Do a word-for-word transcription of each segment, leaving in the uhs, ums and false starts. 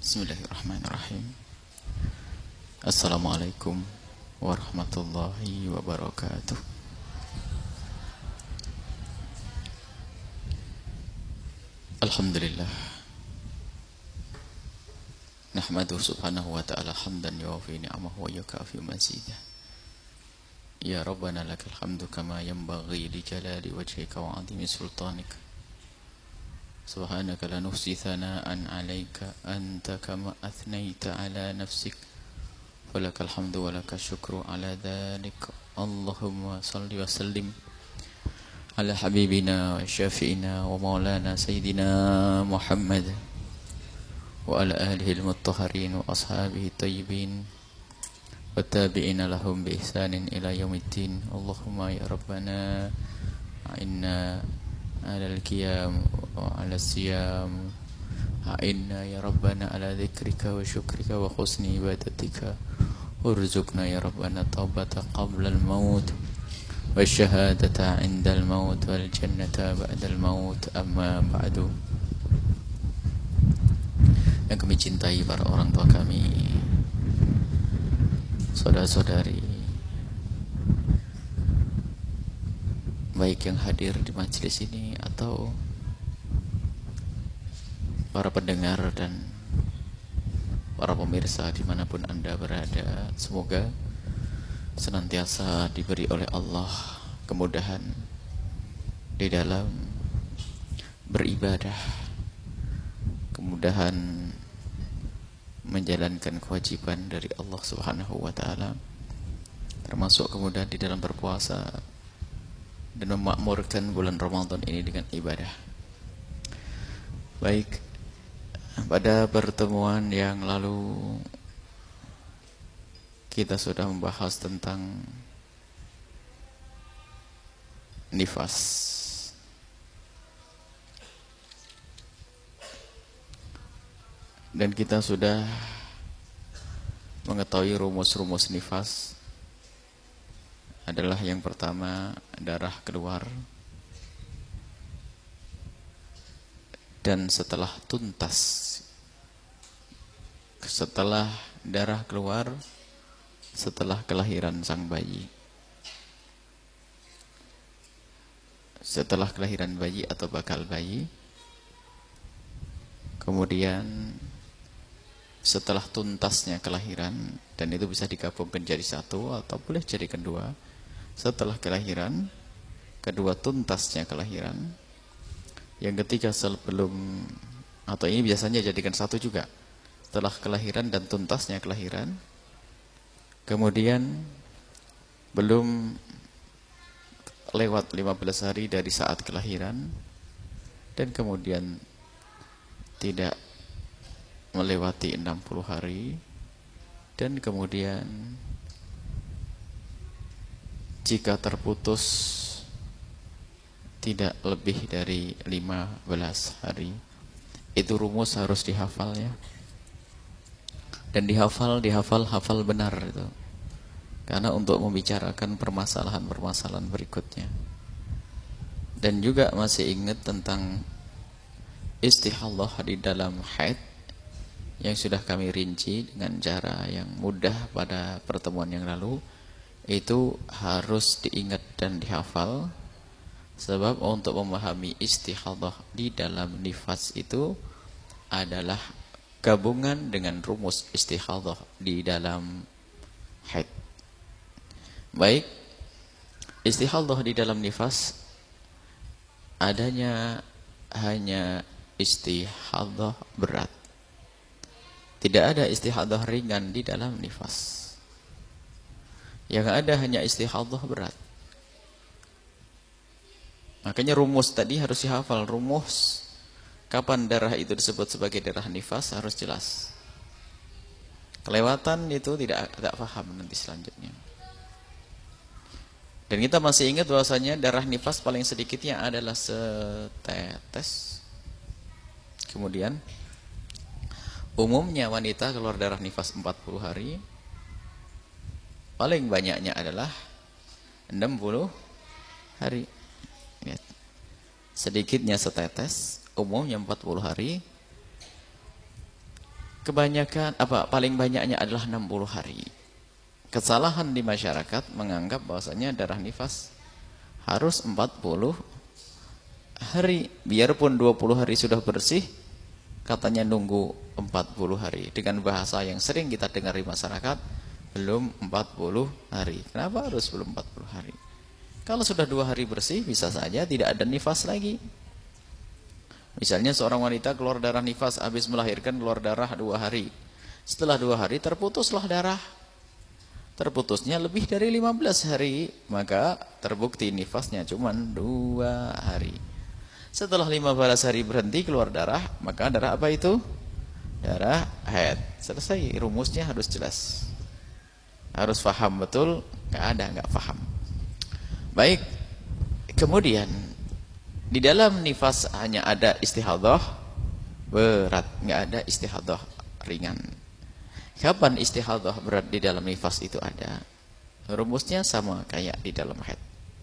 Bismillahirrahmanirrahim. Assalamualaikum warahmatullahi wabarakatuh. Alhamdulillah. Nahmadu subhanahu wa ta'ala hamdan yuwafi ni'amahu wa yukafi mazidah. Ya Rabbana lakal hamdu kama yanbaghi li jalali wajhika wa 'azimi sultanika. Subhanaka la nuhsi thana'an 'alaika anta kama athnayta 'ala nafsik. Walakal hamdu walakal syukru 'ala dzalik. Allahumma shalli wa sallim ala habibina wa syafi'ina wa maulana sayyidina Muhammad wa ala alihi al-mutahharin wa ashabihi tayyibin wa tabi'ina lahum bi ihsanin ila yaumiddin. Allahumma ya rabbana a'inna ala al-qiyam wa ala siyam, a'inna ya rabbana ala dhikrika wa syukrika wa husni ibadatika, urzuqna ya rabbana taubata qabla al-maut wa syahadata 'inda al-maut wal jannata ba'da al-maut. Amma ba'du. Yang kami cintai para orang tua kami, saudara-saudari, baik yang hadir di majelis ini atau para pendengar dan para pemirsa dimanapun Anda berada, semoga senantiasa diberi oleh Allah kemudahan di dalam beribadah, kemudahan menjalankan kewajiban dari Allah Subhanahu wa ta'ala, termasuk kemudahan di dalam berpuasa dan memakmurkan bulan Ramadan ini dengan ibadah. Baik, pada pertemuan yang lalu kita sudah membahas tentang nifas. Dan kita sudah mengetahui rumus-rumus nifas adalah yang pertama, darah keluar, dan setelah tuntas, setelah darah keluar, setelah kelahiran sang bayi, setelah kelahiran bayi atau bakal bayi, kemudian setelah tuntasnya kelahiran, dan itu bisa digabungkan jadi satu atau boleh jadi kedua. Setelah kelahiran, kedua tuntasnya kelahiran, yang ketiga sebelum, atau ini biasanya jadikan satu juga, setelah kelahiran dan tuntasnya kelahiran, kemudian belum lewat lima belas hari dari saat kelahiran, dan kemudian tidak melewati enam puluh hari, dan kemudian jika terputus tidak lebih dari lima belas hari. Itu rumus harus dihafal ya. Dan dihafal, dihafal, hafal benar itu. Karena untuk membicarakan permasalahan-permasalahan berikutnya. Dan juga masih ingat tentang istihadah di dalam haid yang sudah kami rinci dengan cara yang mudah pada pertemuan yang lalu. Itu harus diingat dan dihafal, sebab untuk memahami istihadah di dalam nifas itu adalah gabungan dengan rumus istihadah di dalam haid. Baik, istihadah di dalam nifas adanya hanya istihadah berat. Tidak ada istihadah ringan di dalam nifas. Yang ada hanya istihadah berat. Makanya rumus tadi harus dihafal. Rumus kapan darah itu disebut sebagai darah nifas harus jelas. Kelewatan itu tidak tidak paham nanti selanjutnya. Dan kita masih ingat bahwasanya darah nifas paling sedikitnya adalah setetes. Kemudian umumnya wanita keluar darah nifas empat puluh hari. Paling banyaknya adalah enam puluh hari. Lihat. Sedikitnya setetes, umumnya empat puluh hari. kebanyakan apa paling banyaknya adalah enam puluh hari. Kesalahan di masyarakat menganggap bahwasanya darah nifas harus empat puluh hari. Biarpun dua puluh hari sudah bersih, katanya nunggu empat puluh hari. Dengan bahasa yang sering kita dengar di masyarakat, belum empat puluh hari. Kenapa harus belum empat puluh hari? Kalau sudah dua hari bersih, bisa saja tidak ada nifas lagi. Misalnya seorang wanita keluar darah nifas, habis melahirkan keluar darah dua hari. Setelah dua hari terputuslah darah. Terputusnya lebih dari lima belas hari, maka terbukti nifasnya cuma dua hari. Setelah lima belas hari berhenti keluar darah, maka darah apa itu? Darah haid. Selesai, rumusnya harus jelas. Harus paham betul, nggak ada nggak paham. Baik, kemudian di dalam nifas hanya ada istihadah berat, nggak ada istihadah ringan. Kapan istihadah berat di dalam nifas itu ada? Rumusnya sama kayak di dalam haid,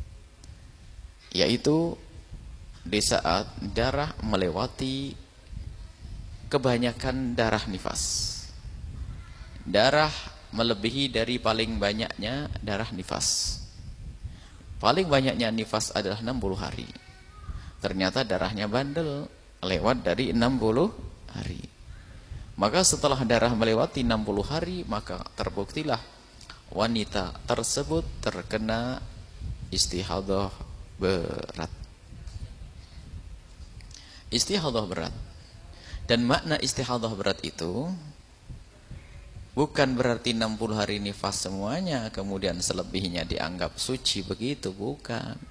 yaitu di saat darah melewati kebanyakan darah nifas. Darah melebihi dari paling banyaknya darah nifas. Paling banyaknya nifas adalah enam puluh hari. Ternyata darahnya bandel, lewat dari enam puluh hari. Maka setelah darah melewati enam puluh hari, maka terbuktilah wanita tersebut terkena istihadah berat. Istihadah berat. Dan makna istihadah berat itu bukan berarti enam puluh hari nifas semuanya, kemudian selebihnya dianggap suci, begitu, bukan.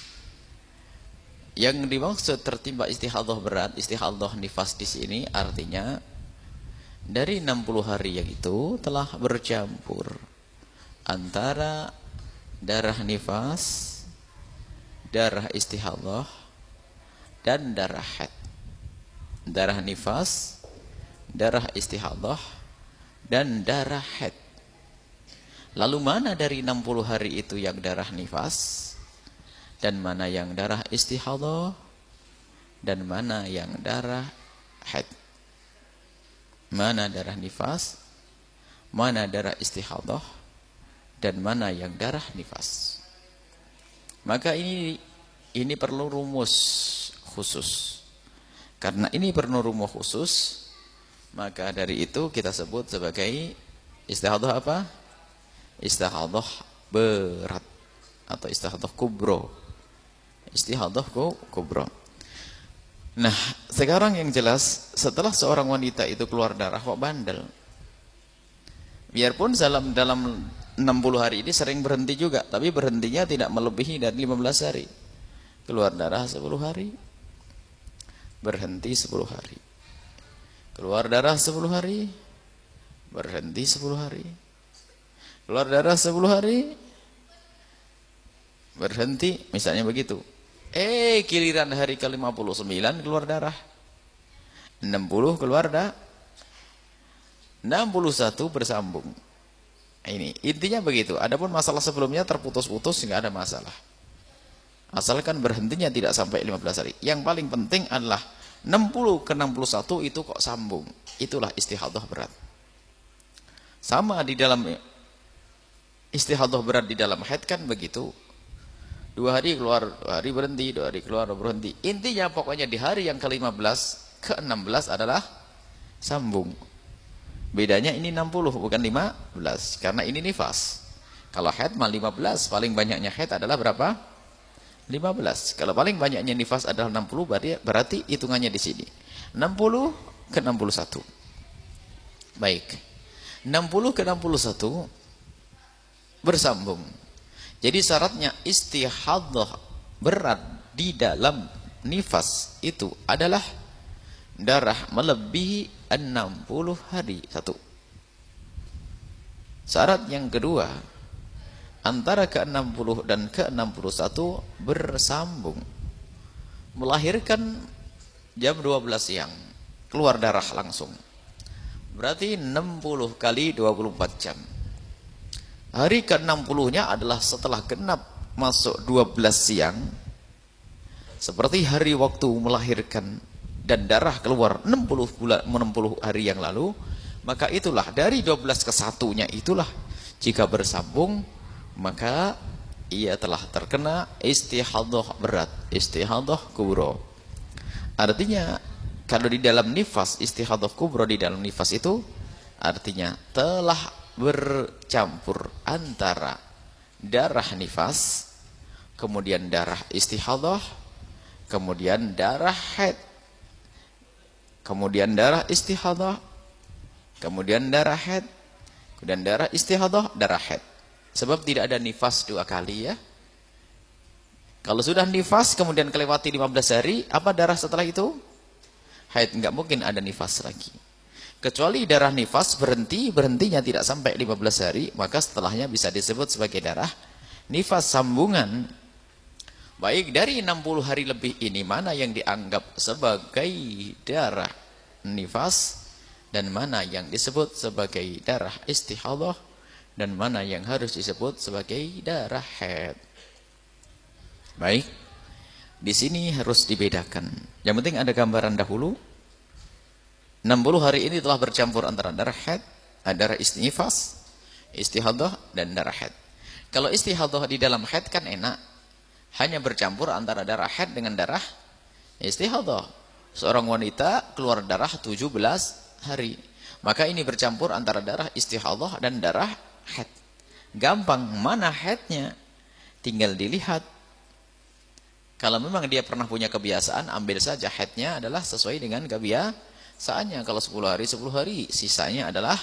Yang dimaksud tertimpa istihadah berat, istihadah nifas di sini artinya dari enam puluh hari yang itu telah bercampur antara darah nifas, darah istihadah, dan darah haid. Darah nifas, darah istihadah, dan darah haid. Lalu mana dari enam puluh hari itu yang darah nifas, dan mana yang darah istihadah, dan mana yang darah haid? Mana darah nifas, mana darah istihadah, dan mana yang darah nifas? Maka ini ini perlu rumus khusus. Karena ini perlu rumus khusus, maka dari itu kita sebut sebagai istihadah apa? Istihadah berat atau istihadah kubro. Istihadah kubro. Nah, sekarang yang jelas, setelah seorang wanita itu keluar darah kok bandel. Biarpun dalam dalam enam puluh hari ini sering berhenti juga, tapi berhentinya tidak melebihi dari lima belas hari. Keluar darah sepuluh hari, berhenti sepuluh hari. Keluar darah sepuluh hari, berhenti sepuluh hari. Keluar darah sepuluh hari, berhenti, misalnya begitu. Eh, giliran hari ke lima puluh sembilan keluar darah. enam puluh keluar dah. enam puluh satu bersambung. Ini intinya begitu. Adapun masalah sebelumnya terputus-putus enggak ada masalah. Asalkan berhentinya tidak sampai lima belas hari. Yang paling penting adalah enam puluh ke enam puluh satu itu kok sambung. Itulah istihadah berat. Sama di dalam istihadah berat di dalam haid kan begitu. Dua hari keluar, dua hari berhenti, dua hari keluar, berhenti. Intinya pokoknya di hari yang ke lima belas, ke enam belas adalah sambung. Bedanya ini enam puluh bukan lima belas. Karena ini nifas. Kalau haid mah lima belas, paling banyaknya haid adalah berapa? lima belas. Kalau paling banyaknya nifas adalah enam puluh, berarti, berarti hitungannya di sini. enam puluh ke enam puluh satu. Baik. enam puluh ke enam puluh satu bersambung. Jadi syaratnya istihadah berat di dalam nifas itu adalah darah melebihi enam puluh hari. Satu. Syarat yang kedua, antara ke enam puluh dan ke enam puluh satu bersambung. Melahirkan jam dua belas siang, keluar darah langsung. Berarti enam puluh kali dua puluh empat jam. Hari ke enam puluh-nya adalah setelah genap masuk dua belas siang. Seperti hari waktu melahirkan dan darah keluar enam puluh bulan enam puluh hari yang lalu, Maka itulah dari dua belas ke satunya itulah jika bersambung maka ia telah terkena istihadah berat, istihadah kubro. Artinya kalau di dalam nifas istihadah kubro di dalam nifas itu artinya telah bercampur antara darah nifas, kemudian darah istihadah, kemudian darah haid, kemudian darah istihadah, kemudian darah haid, kemudian darah istihadah, darah haid. Sebab tidak ada nifas dua kali ya. Kalau sudah nifas kemudian kelewati lima belas hari, apa darah setelah itu? Haid, enggak mungkin ada nifas lagi. Kecuali darah nifas berhenti, berhentinya tidak sampai lima belas hari, maka setelahnya bisa disebut sebagai darah nifas sambungan. Baik, dari enam puluh hari lebih ini mana yang dianggap sebagai darah nifas dan mana yang disebut sebagai darah istihadah dan mana yang harus disebut sebagai darah haid. Baik, di sini harus dibedakan. Yang penting ada gambaran dahulu. enam puluh hari ini telah bercampur antara darah haid, darah istinifas, istihadah dan darah haid. Kalau istihadah di dalam haid kan enak, hanya bercampur antara darah haid dengan darah istihadah. Seorang wanita keluar darah tujuh belas hari, maka ini bercampur antara darah istihadah dan darah haid. Gampang, mana haidnya? Tinggal dilihat. Kalau memang dia pernah punya kebiasaan, ambil saja haidnya adalah sesuai dengan kebiasaannya. Kalau sepuluh hari, sepuluh hari. Sisanya adalah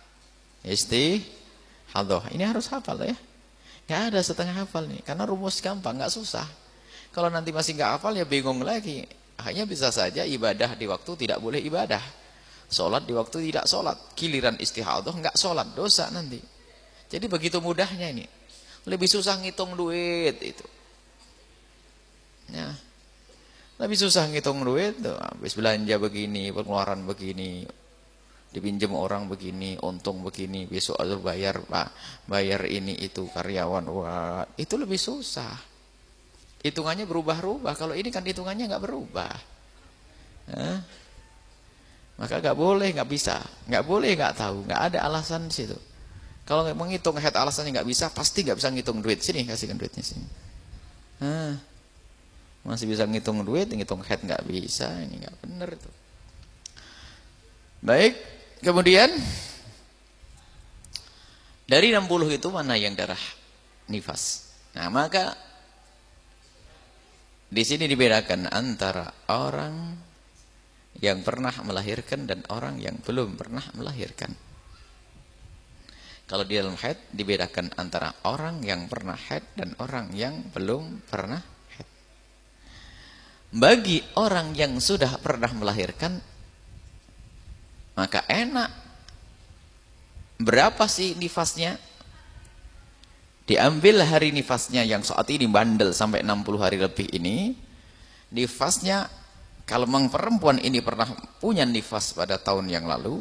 istihadah. Ini harus hafal ya. Nggak ada setengah hafal nih. Karena rumus gampang, nggak susah. Kalau nanti masih nggak hafal ya bingung lagi. Hanya bisa saja ibadah di waktu tidak boleh ibadah. Sholat di waktu tidak sholat. Giliran istihadah nggak sholat, dosa nanti. Jadi begitu mudahnya ini. Lebih susah ngitung duit itu. Ya. Lebih susah ngitung duit tuh. Habis belanja begini, pengeluaran begini, dipinjam orang begini, untung begini, besok harus bayar Pak, bayar ini itu karyawan. Wah, itu lebih susah. Hitungannya berubah-ubah. Kalau ini kan hitungannya nggak berubah. Hah? Maka nggak boleh, nggak bisa, nggak boleh, nggak tahu, nggak ada alasan di situ. Kalau menghitung head alasannya nggak bisa, pasti nggak bisa ngitung duit. Sini kasihkan duitnya sini. Hah? Masih bisa ngitung duit, ngitung head nggak bisa, ini nggak benar itu. Baik, kemudian dari enam puluh itu mana yang darah nifas? Nah, maka di sini dibedakan antara orang yang pernah melahirkan dan orang yang belum pernah melahirkan. Kalau di dalam haid dibedakan antara orang yang pernah haid dan orang yang belum pernah haid. Bagi orang yang sudah pernah melahirkan, maka enak. Berapa sih nifasnya? Diambil hari nifasnya yang saat ini bandel sampai enam puluh hari lebih ini. Nifasnya, kalau memang perempuan ini pernah punya nifas pada tahun yang lalu,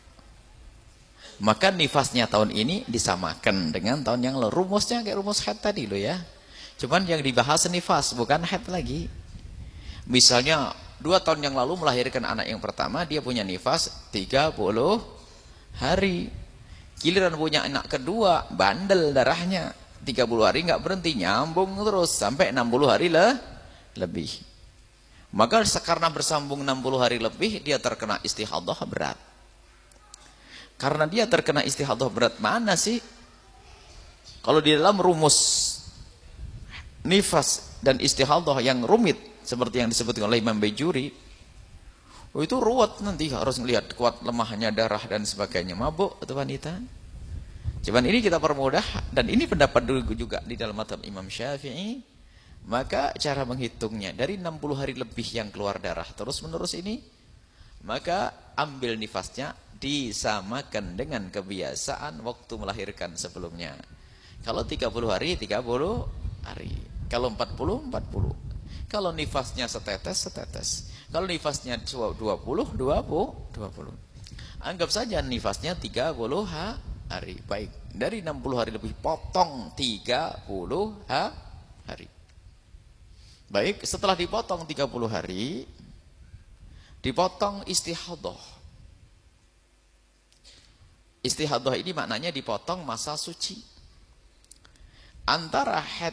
maka nifasnya tahun ini disamakan dengan tahun yang lalu. Rumusnya kayak rumus haid tadi loh ya. Cuman yang dibahas nifas, bukan haid lagi. Misalnya dua tahun yang lalu melahirkan anak yang pertama, dia punya nifas tiga puluh hari. Giliran punya anak kedua, bandel darahnya. tiga puluh hari nggak berhenti, nyambung terus sampai enam puluh hari le lebih. Maka karena bersambung enam puluh hari lebih, dia terkena istihadah berat. Karena dia terkena istihadah berat, mana sih? Kalau di dalam rumus nifas dan istihadah yang rumit, seperti yang disebutkan oleh Imam Bajuri, oh itu ruwet, nanti harus melihat kuat lemahnya darah dan sebagainya. Mabuk atau wanita. Cuman ini kita permudah, dan ini pendapat dulu juga di dalam mazhab Imam Syafi'i. Maka cara menghitungnya dari enam puluh hari lebih yang keluar darah terus menerus ini, maka ambil nifasnya disamakan dengan kebiasaan waktu melahirkan sebelumnya. Kalau tiga puluh hari, tiga puluh hari. Kalau empat puluh, empat puluh. Kalau nifasnya setetes, setetes. Kalau nifasnya dua puluh, dua puluh, dua puluh. Anggap saja nifasnya tiga puluh hari. Baik, dari enam puluh hari lebih potong tiga puluh hari. Baik, setelah dipotong tiga puluh hari, dipotong istihadah. Istihadah ini maknanya dipotong masa suci. Antara haid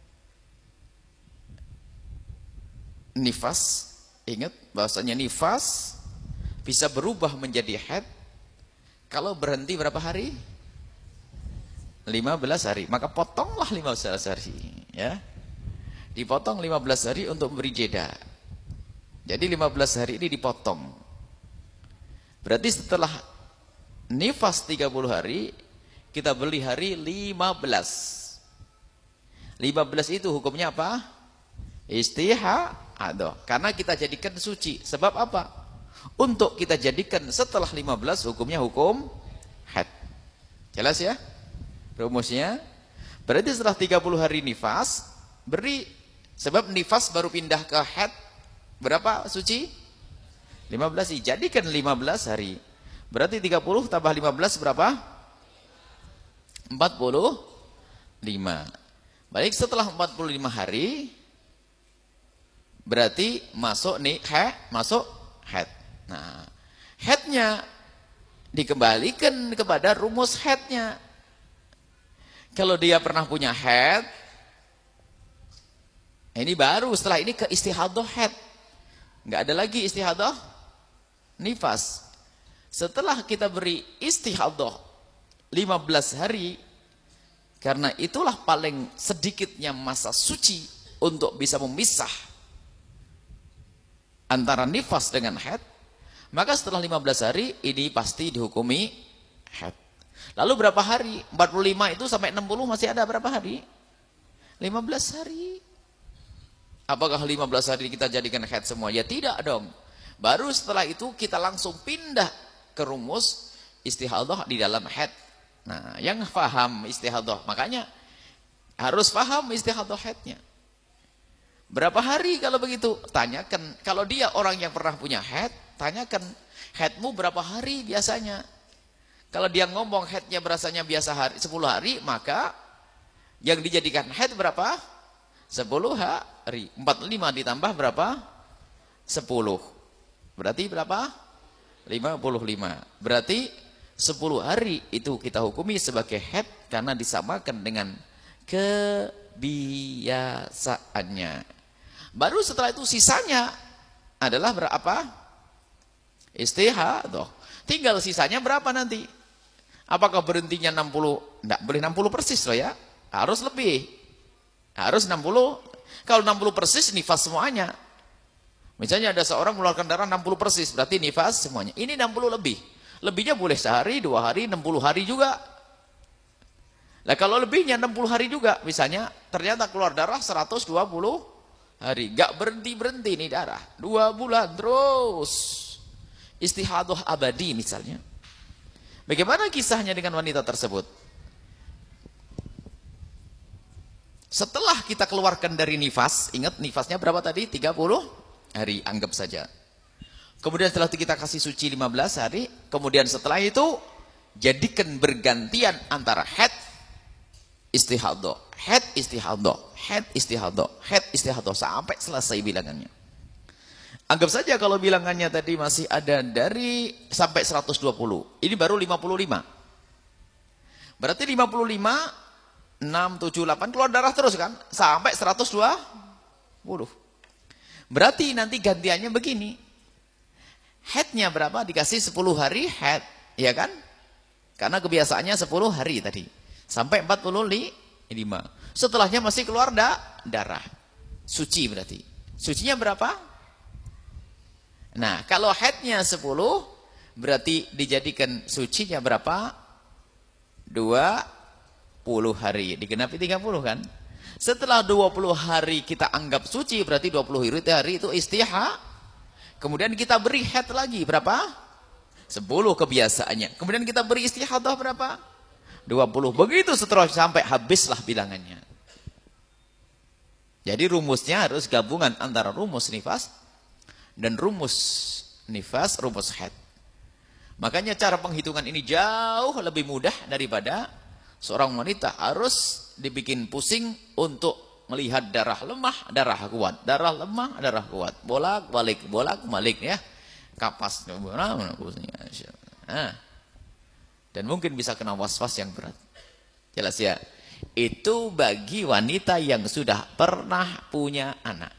nifas, ingat bahasanya nifas bisa berubah menjadi haid kalau berhenti berapa hari? lima belas hari. Maka potonglah lima belas hari, ya. Dipotong lima belas hari untuk memberi jeda. Jadi lima belas hari ini dipotong. Berarti setelah nifas tiga puluh hari, kita beli hari lima belas. lima belas itu hukumnya apa? Istihadah. Karena kita jadikan suci. Sebab apa? Untuk kita jadikan setelah lima belas hukumnya hukum haid. Jelas ya? Rumusnya. Berarti setelah tiga puluh hari nifas, beri. Sebab nifas baru pindah ke haid. Berapa suci? lima belas. Jadikan lima belas hari. Berarti tiga puluh tambah lima belas berapa? empat puluh lima. Baik, setelah empat puluh lima hari berarti masuk nih haid, masuk haid. Nah, haidnya dikembalikan kepada rumus haidnya. Kalau dia pernah punya haid, ini baru setelah ini ke istihadah haid. Enggak ada lagi istihadah nifas. Setelah kita beri istihadah lima belas hari, karena itulah paling sedikitnya masa suci untuk bisa memisah antara nifas dengan haid, maka setelah lima belas hari ini pasti dihukumi haid. Lalu berapa hari? empat puluh lima itu sampai enam puluh masih ada berapa hari? lima belas hari. Apakah lima belas hari kita jadikan haid semua? Ya tidak dong. Baru setelah itu kita langsung pindah ke rumus istihadah di dalam haid. Nah, yang paham istihadah, makanya harus paham istihadah haidnya. Berapa hari kalau begitu? Tanyakan. Kalau dia orang yang pernah punya haid, tanyakan, haidmu berapa hari biasanya? Kalau dia ngomong haidnya berasanya biasa hari, sepuluh hari, maka yang dijadikan haid berapa? sepuluh hari. empat puluh lima ditambah berapa? sepuluh. Berarti berapa? lima puluh lima. Berarti sepuluh hari itu kita hukumi sebagai haid karena disamakan dengan kebiasaannya. Baru setelah itu sisanya adalah berapa? Istihadah. Tinggal sisanya berapa nanti? Apakah berhentinya enam puluh? Enggak boleh enam puluh persis loh ya. Harus lebih. Harus enam puluh. Kalau enam puluh persis nifas semuanya. Misalnya ada seorang mengeluarkan darah enam puluh persis, berarti nifas semuanya. Ini enam puluh lebih. Lebihnya boleh sehari, dua hari, enam puluh hari juga. Nah kalau lebihnya enam puluh hari juga, misalnya ternyata keluar darah seratus dua puluh hari. Gak berhenti-berhenti nih darah. Dua bulan terus. Istihadah abadi misalnya. Bagaimana kisahnya dengan wanita tersebut? Setelah kita keluarkan dari nifas, ingat nifasnya berapa tadi? tiga puluh hari, anggap saja. Kemudian setelah itu kita kasih suci lima belas hari. Kemudian setelah itu jadikan bergantian antara haid istihadah, haid istihadah, haid istihadah, haid istihadah sampai selesai bilangannya. Anggap saja kalau bilangannya tadi masih ada dari sampai seratus dua puluh. Ini baru lima puluh lima. Berarti lima puluh lima, enam, tujuh, delapan keluar darah terus kan? Sampai seratus dua puluh. Berarti nanti gantiannya begini. Haidnya berapa? Dikasih sepuluh hari haid, ya kan? Karena kebiasaannya sepuluh hari tadi. Sampai empat puluh lima. Setelahnya masih keluar da, darah. Suci berarti. Sucinya berapa? Nah, kalau haidnya sepuluh, berarti dijadikan sucinya berapa? dua puluh hari. Digenapi tiga puluh kan? Setelah dua puluh hari kita anggap suci, berarti dua puluh hari itu istihadah. Kemudian kita beri haid lagi berapa? sepuluh kebiasaannya. Kemudian kita beri istihadah berapa? dua puluh. Begitu seterusnya sampai habislah bilangannya. Jadi rumusnya harus gabungan antara rumus nifas dan rumus nifas, rumus haid. Makanya cara penghitungan ini jauh lebih mudah daripada seorang wanita harus dibikin pusing untuk melihat darah lemah, darah kuat, darah lemah, darah kuat, bolak-balik, bolak-balik ya, kapas, nah. Dan mungkin bisa kena was-was yang berat. Jelas ya? Itu bagi wanita yang sudah pernah punya anak.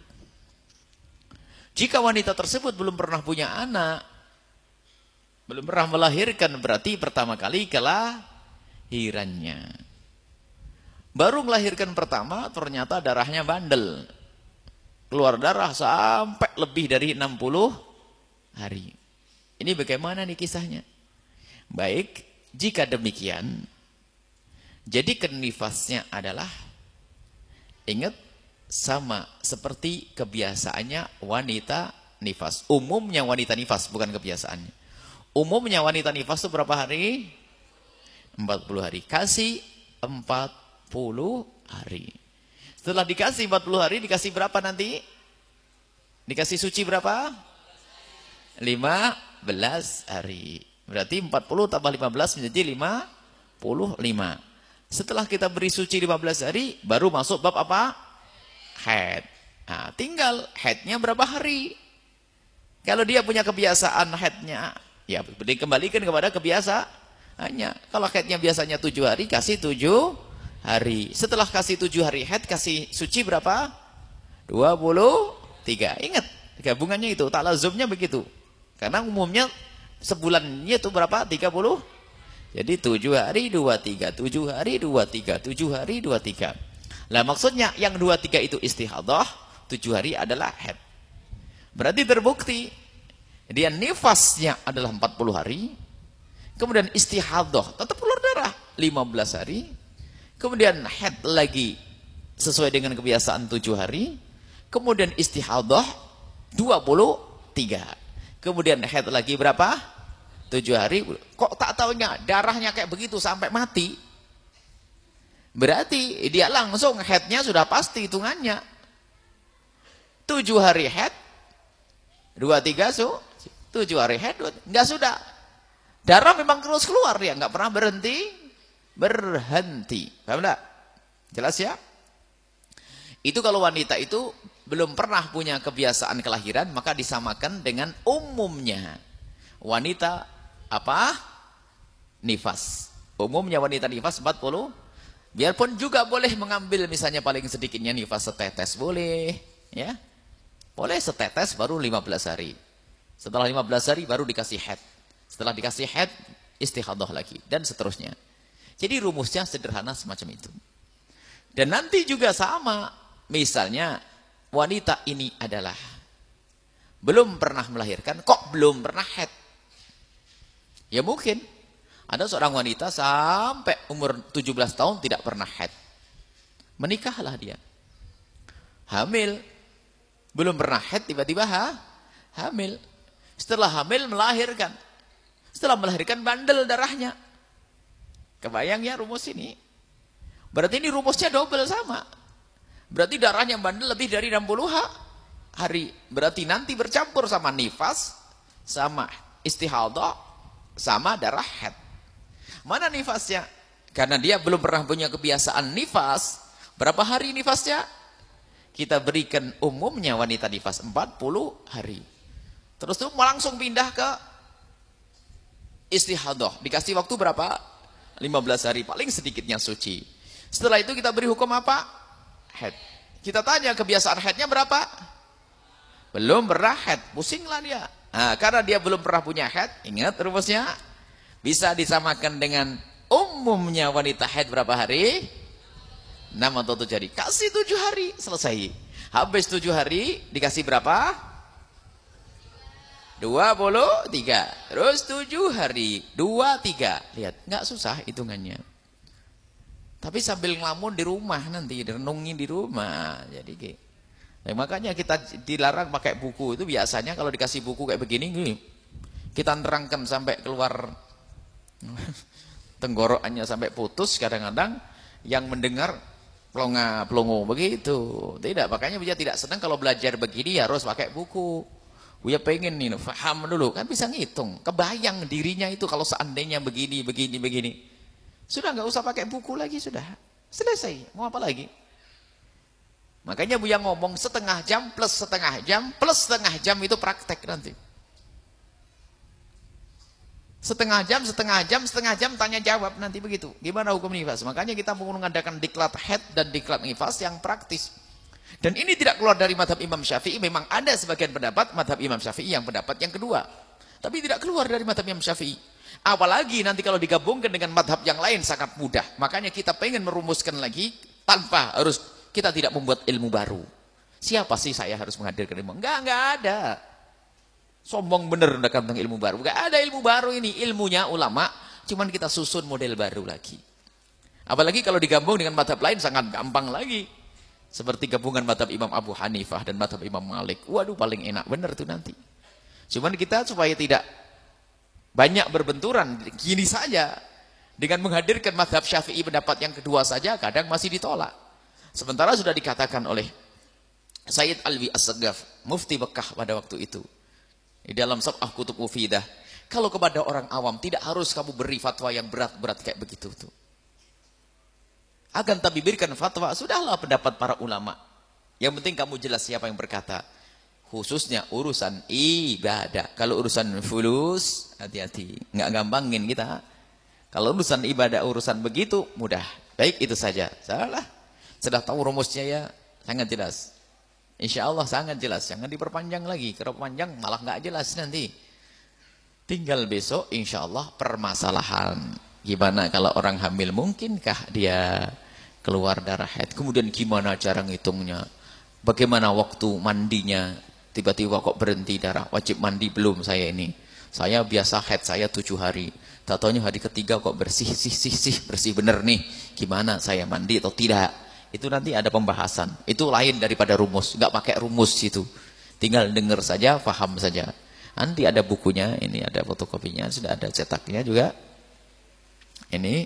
Jika wanita tersebut belum pernah punya anak, belum pernah melahirkan, berarti pertama kali kelahirannya. Baru melahirkan pertama, ternyata darahnya bandel. Keluar darah sampai lebih dari enam puluh hari. Ini bagaimana nih kisahnya? Baik, jika demikian, jadi nifasnya adalah, ingat, sama seperti kebiasaannya wanita nifas. Umumnya wanita nifas, bukan kebiasaannya. Umumnya wanita nifas itu berapa hari? empat puluh hari. Kasih empat puluh hari. Setelah dikasih empat puluh hari, dikasih berapa nanti? Dikasih suci berapa? lima belas hari. Berarti empat puluh tambah lima belas menjadi lima puluh lima. Setelah kita beri suci lima belas hari, baru masuk bab apa? Haid. Nah, tinggal haidnya berapa hari? Kalau dia punya kebiasaan haidnya, ya dikembalikan kepada kebiasaannya. Kalau haidnya biasanya tujuh hari, kasih tujuh hari. Setelah kasih tujuh hari haid, kasih suci berapa? dua puluh tiga. Ingat, gabungannya itu, talazumnya begitu. Karena umumnya sebulannya itu berapa? tiga puluh. Jadi tujuh hari, dua puluh tiga. tujuh hari, dua puluh tiga. tujuh hari, dua puluh tiga. Lah maksudnya yang dua puluh tiga itu istihadah, tujuh hari adalah haid. Berarti terbukti dia nifasnya adalah empat puluh hari. Kemudian istihadah, tetap keluar darah lima belas hari. Kemudian haid lagi sesuai dengan kebiasaan tujuh hari. Kemudian istihadah dua puluh tiga. Kemudian haid lagi berapa? tujuh hari. Kok tak tahunya darahnya kayak begitu sampai mati? Berarti dia langsung haidnya sudah pasti hitungannya. tujuh hari haid, dua puluh tiga su, tujuh hari haid, enggak sudah. Darah memang terus keluar, dia enggak pernah berhenti, berhenti. Paham enggak? Jelas ya? Itu kalau wanita itu belum pernah punya kebiasaan kelahiran, maka disamakan dengan umumnya wanita apa? Nifas. Umumnya wanita nifas empat puluh. Biarpun juga boleh mengambil misalnya paling sedikitnya nifas setetes boleh, ya. Boleh setetes baru lima belas hari. Setelah lima belas hari baru dikasih haid. Setelah dikasih haid istihadah lagi dan seterusnya. Jadi rumusnya sederhana semacam itu. Dan nanti juga sama. Misalnya wanita ini adalah belum pernah melahirkan, kok belum pernah haid? Ya mungkin ada seorang wanita sampai umur tujuh belas tahun tidak pernah haid. Menikahlah dia. Hamil. Belum pernah haid tiba-tiba ha? Hamil. Setelah hamil melahirkan. Setelah melahirkan bandel darahnya. Kebayang ya rumus ini? Berarti ini rumusnya double sama. Berarti darahnya bandel lebih dari enam puluh hari. Berarti nanti bercampur sama nifas, sama istihadah, sama darah haid. Mana nifasnya? Karena dia belum pernah punya kebiasaan nifas. Berapa hari nifasnya? Kita berikan umumnya wanita nifas empat puluh hari. Terus tuh langsung pindah ke istihadah. Dikasih waktu berapa? lima belas hari. Paling sedikitnya suci. Setelah itu kita beri hukum apa? Haid. Kita tanya kebiasaan haidnya berapa? Belum pernah haid. Pusinglah dia. Nah, karena dia belum pernah punya haid, ingat rumusnya? Bisa disamakan dengan umumnya wanita haid berapa hari? enam atau tujuh hari. Kasih tujuh hari, selesai. Habis tujuh hari, dikasih berapa? dua puluh tiga. Terus tujuh hari, dua, tiga. Lihat, nggak susah hitungannya. Tapi sambil ngelamun di rumah nanti, direnungin di rumah. Jadi kayak, nah, makanya kita dilarang pakai buku. Itu biasanya kalau dikasih buku kayak begini, gini, kita terangkan sampai keluar tenggorokannya sampai putus. Kadang-kadang yang mendengar pelonga pelongo begitu. Tidak, makanya dia tidak senang kalau belajar begini harus pakai buku. Dia pengen nih, paham dulu kan bisa ngitung. Kebayang dirinya itu kalau seandainya begini, begini, begini. Sudah nggak usah pakai buku lagi, sudah selesai. Mau apa lagi? Makanya Buya ngomong setengah jam plus setengah jam plus setengah jam itu praktek nanti. Setengah jam, setengah jam, setengah jam tanya jawab nanti begitu. Gimana hukum nifas? Makanya kita mau mengadakan diklat haid dan diklat nifas yang praktis. Dan ini tidak keluar dari madhab Imam Syafi'i. Memang ada sebagian pendapat madhab Imam Syafi'i yang pendapat yang kedua. Tapi tidak keluar dari madhab Imam Syafi'i. Apalagi nanti kalau digabungkan dengan madhab yang lain sangat mudah. Makanya kita pengen merumuskan lagi tanpa harus, kita tidak membuat ilmu baru. Siapa sih saya harus menghadirkan ilmu? Enggak, enggak ada. Sombong bener tentang ilmu baru. Enggak ada ilmu baru ini. Ilmunya ulama, cuman kita susun model baru lagi. Apalagi kalau digabung dengan madhab lain sangat gampang lagi. Seperti gabungan madhab Imam Abu Hanifah dan madhab Imam Malik. Waduh paling enak bener tuh nanti. Cuman kita supaya tidak banyak berbenturan, gini saja. Dengan menghadirkan madhab Syafi'i pendapat yang kedua saja kadang masih ditolak. Sementara sudah dikatakan oleh Sayyid Alwi As-Saggaf, Mufti Mekah pada waktu itu. Di dalam Sab'ah Kutub Mufidah. Kalau kepada orang awam tidak harus kamu beri fatwa yang berat-berat kayak begitu tuh. Akan tapi berikan fatwa, sudahlah pendapat para ulama. Yang penting kamu jelas siapa yang berkata. Khususnya urusan ibadah. Kalau urusan fulus, hati-hati. Nggak gampangin kita. Kalau urusan ibadah, urusan begitu, mudah. Baik, itu saja. Salah. Sudah tahu rumusnya ya, sangat jelas. Insya Allah sangat jelas. Jangan diperpanjang lagi. Kalau panjang malah nggak jelas nanti. Tinggal besok, insya Allah permasalahan. Gimana kalau orang hamil, mungkinkah dia keluar darah haid? Kemudian gimana cara ngitungnya? Bagaimana waktu mandinya? Tiba-tiba kok berhenti darah, wajib mandi belum saya ini? Saya biasa haid saya tujuh hari. Tak taunya hari ketiga kok bersih, sih, sih, sih, bersih bener nih. Gimana saya mandi atau tidak? Itu nanti ada pembahasan. Itu lain daripada rumus, nggak pakai rumus itu. Tinggal dengar saja, paham saja. Nanti ada bukunya, ini ada fotokopinya, sudah ada cetaknya juga. Ini,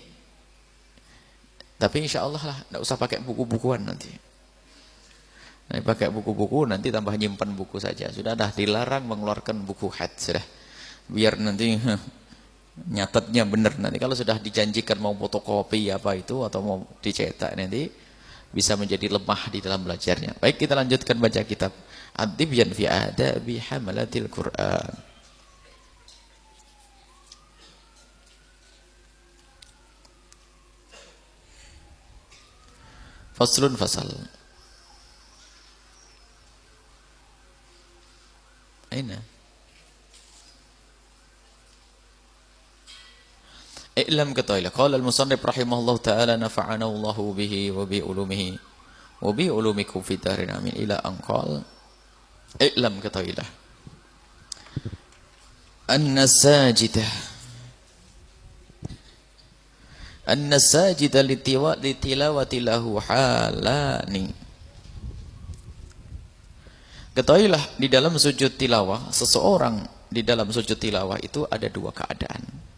tapi insya Allah lah, tidak usah pakai buku-bukuan nanti. Nah, pakai buku-buku nanti tambah nyimpan buku saja. Sudah dah dilarang mengeluarkan buku haid sudah. Biar nanti nyatetnya benar nanti. Kalau sudah dijanjikan mau fotokopi apa itu atau mau dicetak nanti bisa menjadi lemah di dalam belajarnya. Baik, kita lanjutkan baca kitab Ad-Tibyan fi Adabi Hamalatil Quran. Faslun fasal. Aina? I'lam ketahuilah. Qala al-musannif rahimahullah ta'ala nafa'ana Allahu bihi wa bi ulumihi wa bi ulumikum fi darin amin ila anqal. I'lam ketahuilah. Anna sajidah Anna sajida litilawati lahu halani. Ketahuilah di dalam sujud tilawah, seseorang di dalam sujud tilawah itu ada dua keadaan.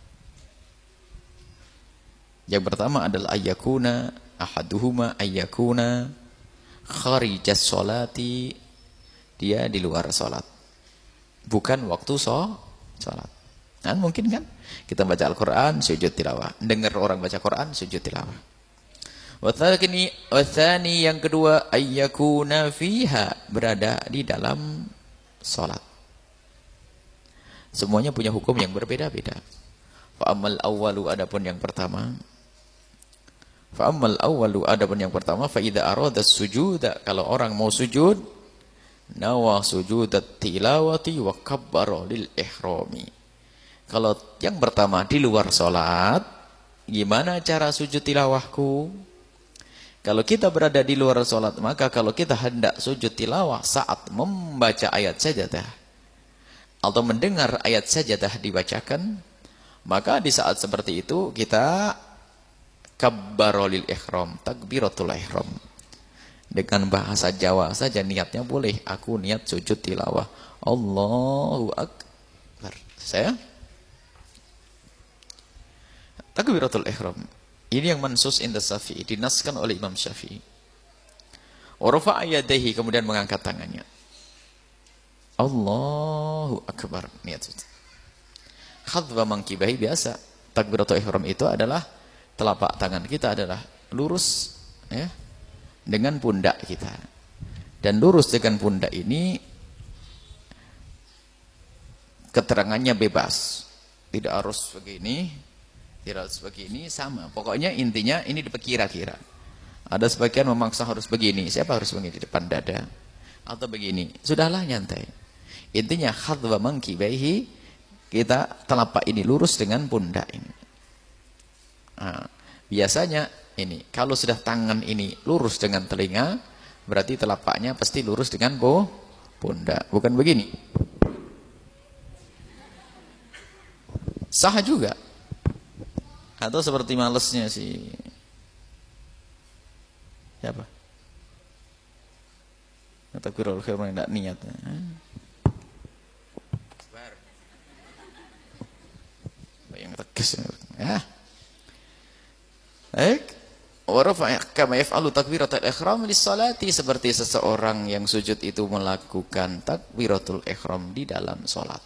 Yang pertama adalah ayyakuna ahaduhuma ayyakuna kharijas sholati, dia di luar sholat, bukan waktu sholat. Nah, mungkin kan kita baca Al-Quran sujud tilawah, dengar orang baca Quran sujud tilawah. Wathani wathani yang kedua ayyakuna fiha, berada di dalam salat. Semuanya punya hukum yang berbeda-beda. Fa ammal awwalu, adapun yang pertama. Fa ammal awwalu, adapun yang pertama, fa idza arada sujuda, kalau orang mau sujud, nawa sujudat tilawati wa kabbara lil ihrami. Kalau yang pertama di luar sholat, gimana cara sujud tilawahku? Kalau kita berada di luar sholat, maka kalau kita hendak sujud tilawah saat membaca ayat sajadah atau mendengar ayat sajadah dibacakan, maka di saat seperti itu kita kabbarolil ihram, takbiratul ihram. Dengan bahasa Jawa saja niatnya boleh. Aku niat sujud tilawah. Allahu Akbar. Saya takbiratul ihram. Ini yang mansus inda Syafi'i, dinaskan oleh Imam Syafi'i. Wa rafa'a yadayhi, kemudian mengangkat tangannya. Allahu Akbar, niat sujud. Khadwa mangkibahi, biasa takbiratul ihram itu adalah telapak tangan kita adalah lurus ya, dengan pundak kita. Dan lurus dengan pundak ini keterangannya bebas. Tidak harus begini, tidak harus begini, sama. Pokoknya intinya ini dipikir-kira. Ada sebagian memaksa harus begini. Siapa harus begini di depan dada? Atau begini. Sudahlah, nyantai. Intinya khadwa mankibaihi, kita telapak ini lurus dengan pundak ini. Nah, biasanya ini kalau sudah tangan ini lurus dengan telinga, berarti telapaknya pasti lurus dengan bo pundak. Bukan begini. Sah juga. Atau seperti malesnya si siapa? Takbirul ihram yang tidak niat. Yang tegas ya. Baik. Wa rafa'a kama yaf'alu takbiratul ihram lis-salati, seperti seseorang yang sujud itu melakukan takbiratul ihram di dalam salat.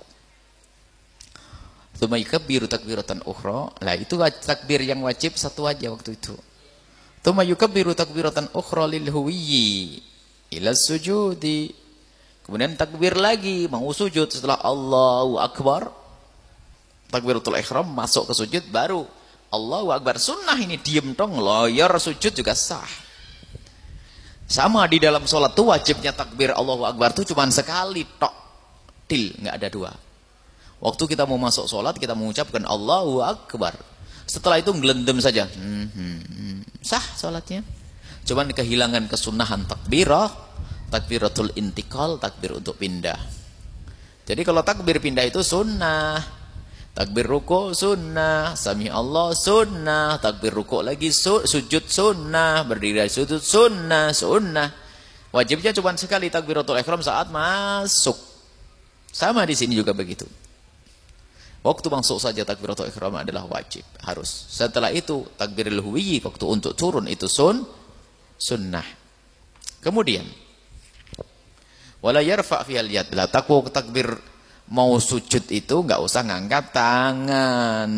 Tsumma yukabbiru takbiratan ukhra. Lah itu takbir yang wajib satu aja waktu itu. Tsumma yukabbiru takbiratan ukhra lil huwiyyi ila sujudi. Kemudian takbir lagi mau sujud setelah Allahu Akbar. Takbiratul ihram masuk ke sujud baru Allahu Akbar. Sunnah ini diem dong, loyor sujud juga sah. Sama di dalam sholat tuh wajibnya takbir Allahu Akbar tuh cuma sekali tok. Til, nggak ada dua. Waktu kita mau masuk sholat kita mengucapkan Allahu Akbar. Setelah itu ngelendem saja. Hmm, hmm, hmm. Sah sholatnya. Cuman kehilangan kesunahan takbirah, takbiratul intikal, takbir untuk pindah. Jadi kalau takbir pindah itu sunnah. Takbir ruku sunnah, sami Allah sunnah, takbir ruku lagi su sujud sunnah, berdiri sujud sunnah, sunnah. Wajibnya cuma sekali takbiratul ihram saat masuk. Sama di sini juga begitu. Waktu masuk saja takbiratul ihram adalah wajib, harus. Setelah itu takbirul huwiyyi, waktu untuk turun itu sun sunnah. Kemudian wala yarfa' fil yad, la takwa takbir mau sujud itu nggak usah ngangkat tangan,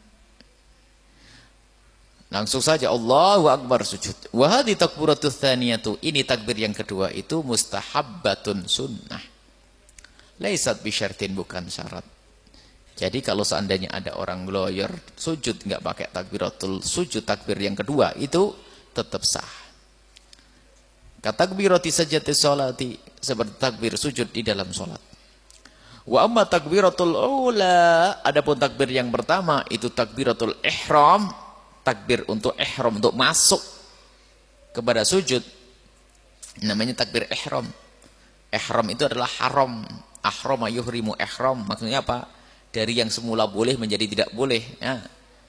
langsung saja Allahu Akbar sujud. Wa hadhi takbiratus tsaniyatu, ini takbir yang kedua itu mustahabbatun sunnah, laisat bisyartin, bukan syarat. Jadi kalau seandainya ada orang lawyer sujud nggak pakai takbiratul sujud, takbir yang kedua itu tetap sah. Katakbirati sajdatis sholati, seperti takbir sujud di dalam sholat. Wa amma takbiratul ula, adapun takbir yang pertama itu takbiratul ihram, takbir untuk ihram, untuk masuk kepada sujud, namanya takbir ihram. Ihram itu adalah haram, ahrama yuhrimu ihram, maksudnya apa? Dari yang semula boleh menjadi tidak boleh ya.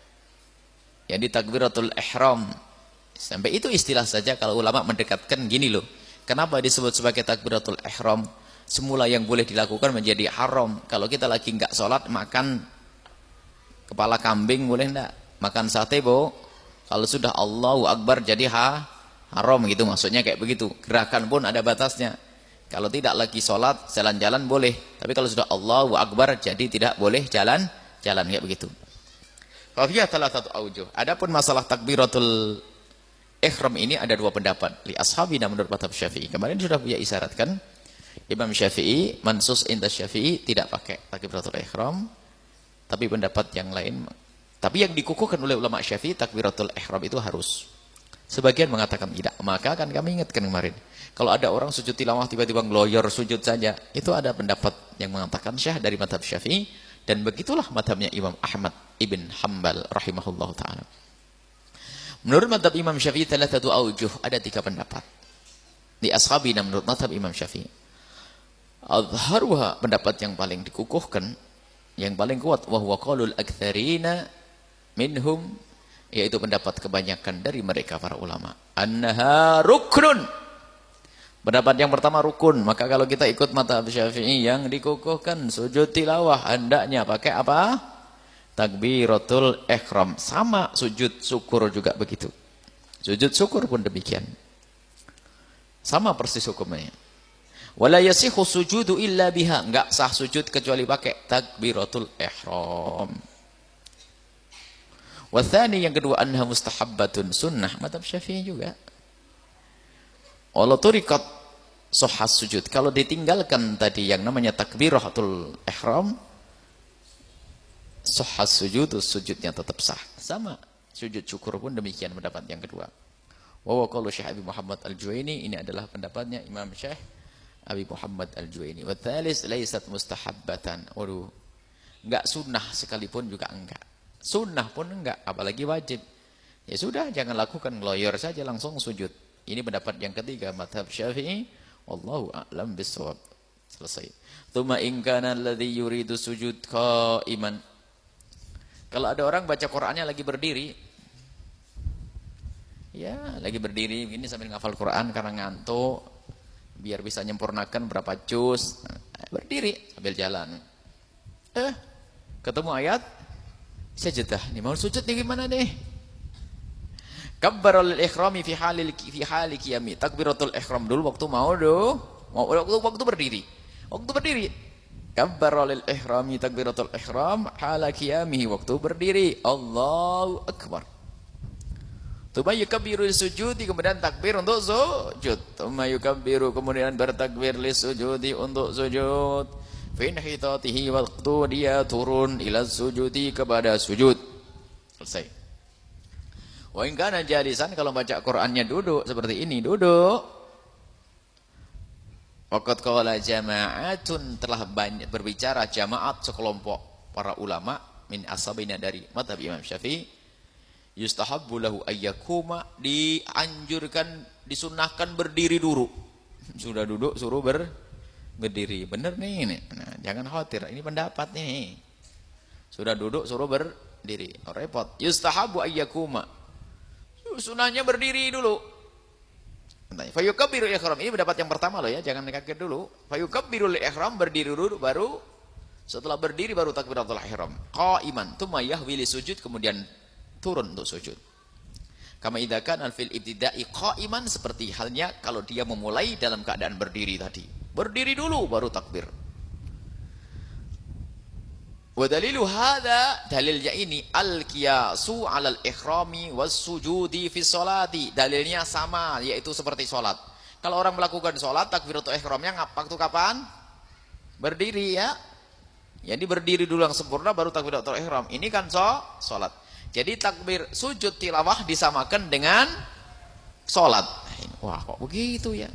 Jadi takbiratul ihram, sampai itu istilah saja. Kalau ulama mendekatkan gini loh, kenapa disebut sebagai takbiratul ihram? Semula yang boleh dilakukan menjadi haram. Kalau kita lagi nggak sholat makan kepala kambing boleh enggak? Makan sate bo. Kalau sudah Allahu Akbar jadi ha, haram gitu, maksudnya kayak begitu. Gerakan pun ada batasnya. Kalau tidak lagi sholat jalan-jalan boleh, tapi kalau sudah Allahu Akbar jadi tidak boleh jalan-jalan kayak begitu. Fafiyah thalathatu aujuh. Adapun masalah takbiratul ihram ini ada dua pendapat. Li ashabina menurut mazhab Syafi'i. Kemarin sudah punya isyaratkan. Imam Syafi'i, mansus inda Syafi'i tidak pakai takbiratul ihram, tapi pendapat yang lain, tapi yang dikukuhkan oleh ulama Syafi'i takbiratul ihram itu harus. Sebagian mengatakan tidak. Maka kan kami ingatkan kemarin, kalau ada orang sujud tilawah tiba-tiba ngeloyor sujud saja, itu ada pendapat yang mengatakan syah dari mazhab Syafi'i, dan begitulah mazhabnya Imam Ahmad ibn Hanbal rahimahullahu taala. Menurut mazhab Imam Syafi'i thalathatu aujuh, ada tiga pendapat. Di ashabina menurut mazhab Imam Syafi'i. Azharuha, pendapat yang paling dikukuhkan, yang paling kuat, wa huwa qaulul aktsarina minhum, yaitu pendapat kebanyakan dari mereka para ulama. Annaha ruknun. Pendapat yang pertama rukun. Maka kalau kita ikut mazhab Syafi'i yang dikukuhkan sujud tilawah hendaknya pakai apa? Takbiratul ihram. Sama sujud syukur juga begitu. Sujud syukur pun demikian. Sama persis hukumnya. Wala yasihu sujudu illa biha, enggak sah sujud kecuali pakai takbiratul ihram. Wa tsani, yang kedua, anha mustahabbatun sunnah, mazhab Syafi'i juga. Allah turikat sohas sujud, kalau ditinggalkan tadi yang namanya takbiratul ihram, sahhas sujud, sujudnya tetap sah. Sama sujud syukur pun demikian pendapat yang kedua. Wa wa qaulu Syekh Abi Muhammad Al-Juwaini, ini adalah pendapatnya Imam Syekh Abi Muhammad Al-Juwaini. Wa tsalis laysat mustahabbatan. Waduh, enggak sunnah sekalipun juga enggak. Sunnah pun enggak, apalagi wajib. Ya sudah, jangan lakukan, lawyer saja langsung sujud. Ini pendapat yang ketiga mazhab Syafi'i, wallahu a'lam bissawab. Selesai. Tsumma in kana alladhi yuridu sujud qa'iman. Kalau ada orang baca Qur'annya lagi berdiri, ya lagi berdiri begini sambil ngafal Quran karena ngantuk, biar bisa nyempurnakan berapa juz, berdiri sambil jalan. Eh, ketemu ayat sajadah. Nih mau sujud nih gimana nih? Kabbarul ikhrami fi halil fi hali qiyami. Takbiratul ihram dulu waktu mau do, mau waktu waktu berdiri. Waktu berdiri. Kabbarul ihrami takbiratul ihram hala qiyamihi, waktu berdiri. Allahu akbar. Tsumma yukabbiru sujudi, kemudian takbir untuk sujud. Tsumma yukabbiru, kemudian bertakbir li sujudi, untuk sujud. Fi inhitatihi, waktu dia turun ila sujudi, kepada sujud. Selesai. Wa in kana jalisan, kalau baca Qur'annya duduk seperti ini, duduk. Waqad qala jama'atun, telah banyak berbicara jamaat sekelompok para ulama min ashabina, dari mazhab Imam Syafi'i, yustahabbu lahu ayyakuma, dianjurkan, disunnahkan berdiri dulu. Sudah duduk suruh ber berdiri. Benar nih ini. Nah, jangan khawatir, ini pendapat nih. Sudah duduk suruh berdiri. Oh, repot. Yustahabbu ayyakuma, sunahnya berdiri dulu. Fayukabbirul ihram, ini pendapat yang pertama loh ya, jangan kaget dulu. Fayukabbirul ihram, berdiri dulu, baru setelah berdiri baru takbiratul ihram. Qa'iman, tsumma yahwi li sujud, kemudian turun untuk sujud. Kama idza kana fil ibtida'i qa'iman, seperti halnya kalau dia memulai dalam keadaan berdiri tadi. Berdiri dulu baru takbir. Wa dalilu hadza, dalilnya ini al-qiyasu 'alal ikhrami was sujudi fi sholati. Dalilnya sama, yaitu seperti salat. Kalau orang melakukan salat, takbiratul ihramnya waktu kapan? Berdiri ya. Jadi berdiri dulu yang sempurna baru takbiratul ihram. Ini kan so, salat. Jadi takbir sujud tilawah disamakan dengan salat. Wah, kok begitu ya?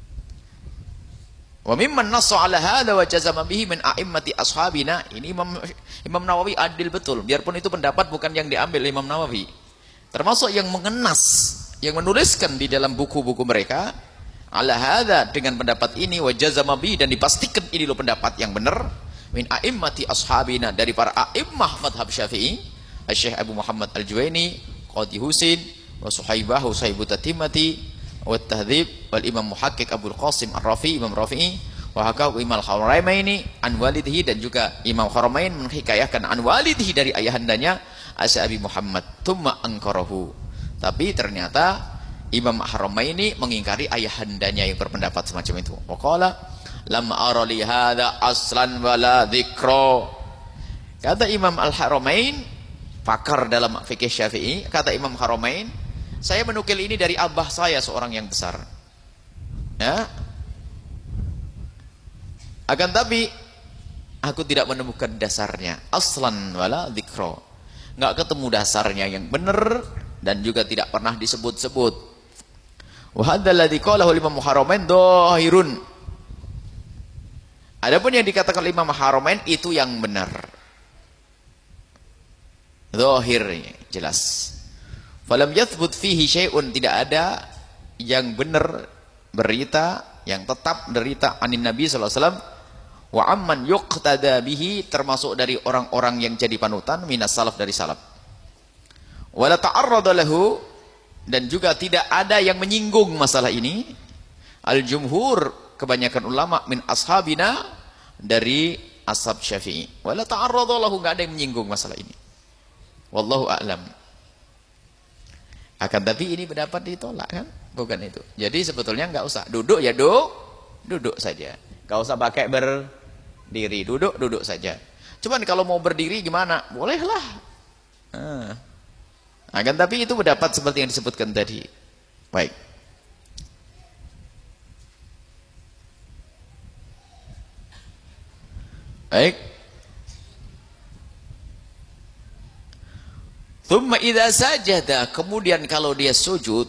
Wa mimman nassa 'ala hadza wa jazama bihi min a'immati ashabina. Ini Imam Imam Nawawi adil betul. Biarpun itu pendapat bukan yang diambil Imam Nawawi. Termasuk yang mengenas, yang menuliskan di dalam buku-buku mereka 'ala hadza, dengan pendapat ini, wa jazama bihi, dan dipastikan ini loh pendapat yang benar, min a'immati ashabina, dari para a'immah mazhab Syafi'i, Syekh Abu Muhammad Al-Juwaini, Qadhi Husain, wa Suhaibah Saibu Tatimati, wa Tahdhib, wal Imam Muhaqqiq Abdul Qasim Ar-Rafi, Imam Rafi'i, wa hakahu Imam Al-Haramaini an walidihi, dan juga Imam Haramain menghikayahkan an walidihi, dari ayahandanya Asy-Abi Muhammad. Tsumma ankarahu, tapi ternyata Imam Haramaini mengingkari ayahandanya yang berpendapat semacam itu. Wa qala lam ara li hadza aslan wala dzikra. Kata Imam Al-Haramain, pakar dalam fikih Syafi'i, kata Imam Haramain, saya menukil ini dari abah saya, seorang yang besar. Ya. Akan tapi aku tidak menemukan dasarnya, aslan wala dzikra. Enggak ketemu dasarnya yang benar, dan juga tidak pernah disebut-sebut. Wa hadzal ladzi qalahu Imam Haramain dhahirun. Adapun yang dikatakan Imam Haramain itu yang benar. Dhahir, jelas. Falam yathbut fihi syai'un, tidak ada yang benar berita, yang tetap berita anin Nabi sallallahu alaihi wasallam, wa amman yuqtada bihi, termasuk dari orang-orang yang jadi panutan, minas salaf, dari salaf. Wala ta'arrada lahu, dan juga tidak ada yang menyinggung masalah ini, al-jumhur, kebanyakan ulama, min ashabina, dari ashab Syafi'i. Wala ta'arrada lahu, enggak ada yang menyinggung masalah ini. Wallahu a'lam. Akan tapi ini pendapat ditolak kan? Bukan itu. Jadi sebetulnya enggak usah. Duduk ya duduk, duduk saja. Enggak usah pakai berdiri. Duduk, duduk saja. Cuman kalau mau berdiri gimana? Bolehlah. Nah. Akan tapi itu pendapat seperti yang disebutkan tadi. Baik. Baik. Tsumma idza sajada, kemudian kalau dia sujud,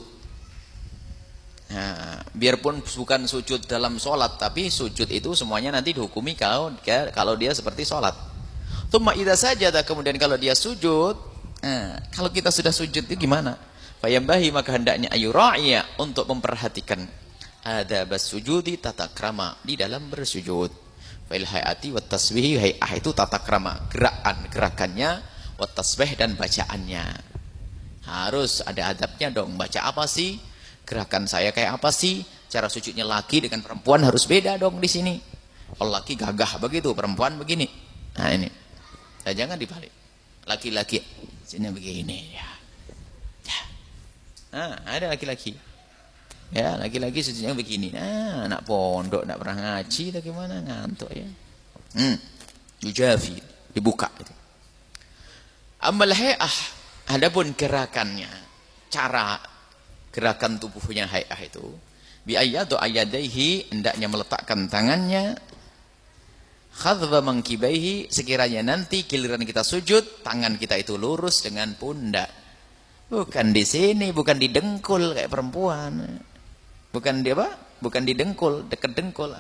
nah, biarpun bukan sujud dalam sholat, tapi sujud itu semuanya nanti dihukumi kalau kalau dia seperti sholat. Tsumma idza sajada, kemudian kalau dia sujud, nah, kalau kita sudah sujud itu gimana? Fayambahi, maka hendaknya ayura'iya, untuk memperhatikan adabas sujudi, tata krama di dalam bersujud. Fil hayati wat tasbihi, hay'ah itu tata krama, gerakan gerakannya, wat tasbih dan bacaannya. Harus ada adabnya dong. Baca apa sih? Gerakan saya kayak apa sih? Cara sujudnya laki dengan perempuan harus beda dong di sini. Kalau laki gagah begitu, perempuan begini. Nah ini. Nah, jangan dibalik. Laki-laki sini begini ya. Ya. Nah, ada laki-laki. Ya, laki-laki sujudnya begini. Nah, anak pondok enggak pernah ngaji atau gimana, ngantuk ya. Hmm. Yujafi, dibuka itu. Amal hay'ah, adapun gerakannya, cara gerakan tubuhnya hay'ah itu, bi ayyadu ayyadaihi, hendaknya meletakkan tangannya, khadba mankibaihi, sekiranya nanti giliran kita sujud, tangan kita itu lurus dengan pundak. Bukan di sini, bukan di dengkul kayak perempuan. Bukan di apa? Bukan di dengkul, dekat dengkul.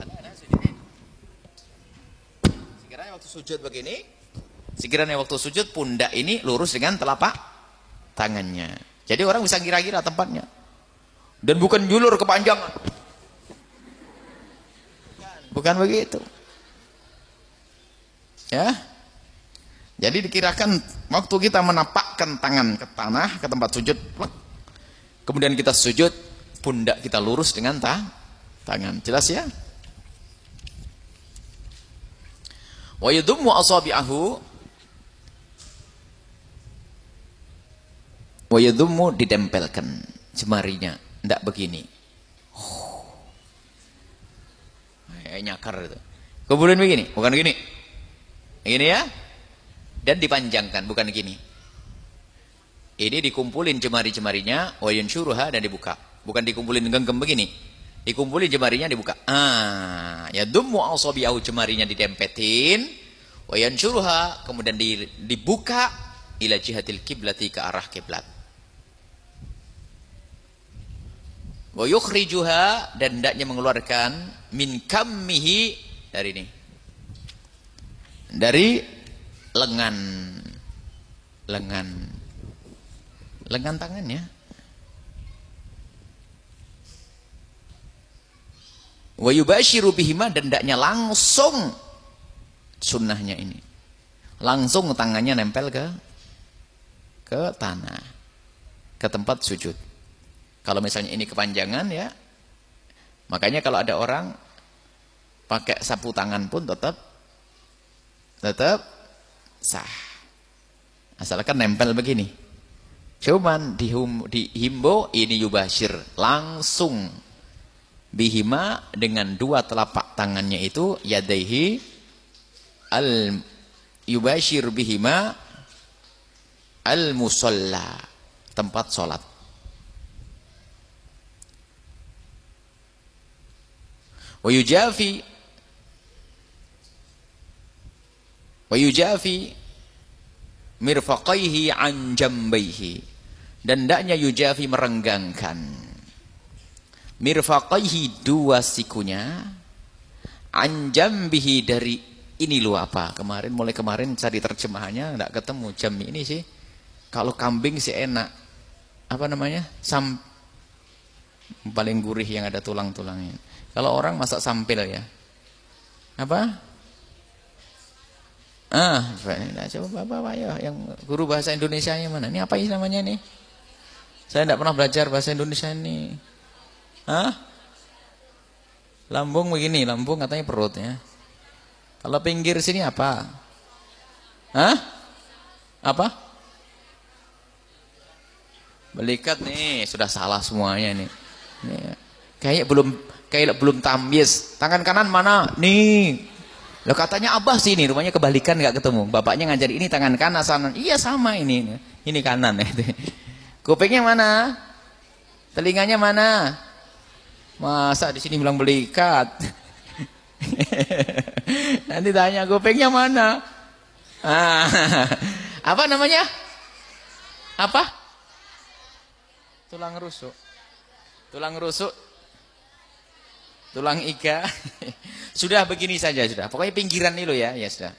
Sekiranya waktu sujud begini, sekiranya waktu sujud pundak ini lurus dengan telapak tangannya. Jadi orang bisa kira-kira tempatnya. Dan bukan julur kepanjangan. Bukan begitu. Ya. Jadi dikirakan waktu kita menapakkan tangan ke tanah, ke tempat sujud, kemudian kita sujud, pundak kita lurus dengan ta tangan. Jelas ya? Wa yadummu asabi'ahu, wa yadummu, ditempelkan jemarinya, ndak begini. Oh. Kayak nyakar itu. Kemudian begini, bukan begini. Begini ya. Dan dipanjangkan, bukan gini. Ini dikumpulin jemari-jemarinya, wa yansyuruha, dan dibuka. Bukan dikumpulin genggam begini. Dikumpulin jemarinya, dibuka. Ah, yadummu asabi'ahu, jemarinya ditempetin, wa yansyuruha, kemudian dibuka ila jihatil kiblati, ke arah kiblat. Wa yukhrijuha, dan hendaknya mengeluarkan min kammihi, dari ini, dari lengan lengan lengan tangannya. Wa yubashiru bihima, dan hendaknya langsung, sunnahnya ini langsung tangannya nempel ke ke tanah, ke tempat sujud. Kalau misalnya ini kepanjangan ya, makanya kalau ada orang pakai sapu tangan pun tetap tetap sah, asalkan nempel begini. Cuman dihum, dihimbau ini yubashir, langsung bihima, dengan dua telapak tangannya itu, yadaihi, al yubashir bihima al musalla, tempat sholat. Wa yujafi wa yujafi mirfaqaihi an jambaihi, dan hendaknya yujafi, merenggangkan mirfaqaihi, dua sikunya, an jambihi, dari ini lu apa kemarin, mulai kemarin cari terjemahannya enggak ketemu. Jam ini sih kalau kambing sih enak, apa namanya, sam, paling gurih yang ada tulang-tulangnya. Kalau orang masak sampil ya apa? Ah, coba bapak ya, yang guru bahasa Indonesianya mana? Ini apa sih namanya nih? Saya tidak pernah belajar bahasa Indonesia ini. Hah? Lambung begini, lambung katanya perut ya. Kalau pinggir sini apa? Hah? Apa? Belikat nih, sudah salah semuanya nih. Nih kayak belum kayak belum tamyiz. Tangan kanan mana? Nih. Loh katanya Abah sih ini, rumahnya kebalikan nggak ketemu. Bapaknya ngajar ini tangan kanan sana. Iya sama ini. Ini kanan. Kupingnya mana? Telinganya mana? Masa di sini bilang belikat? Nanti tanya kupingnya mana? Ah, apa namanya? Apa? Tulang rusuk. Tulang rusuk. Tulang iga. Sudah begini saja sudah. Pokoknya pinggiran ini loh ya, ya sudah.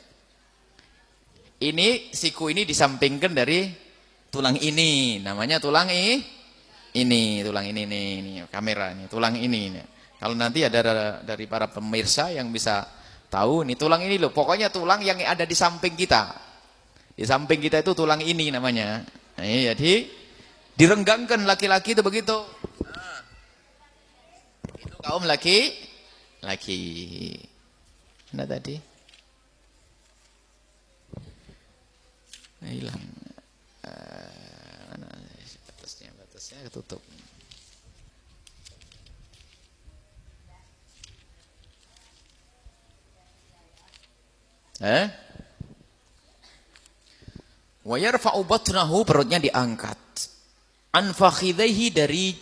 Ini siku ini disampingkan dari tulang ini, namanya tulang i, ini, tulang ini nih, ini kamera ini, tulang ini. Nih. Kalau nanti ada dari para pemirsa yang bisa tahu nih tulang ini loh, pokoknya tulang yang ada di samping kita. Di samping kita itu tulang ini namanya. Nah, jadi direnggangkan laki-laki itu begitu. Nah, itu kaum laki, laki. Mana tadi? Nah, hilang. Uh, mana batasnya? Batasnya ketutup. Eh? Wa yarfa'u batnahu, perutnya diangkat. An fakhidaihi, dari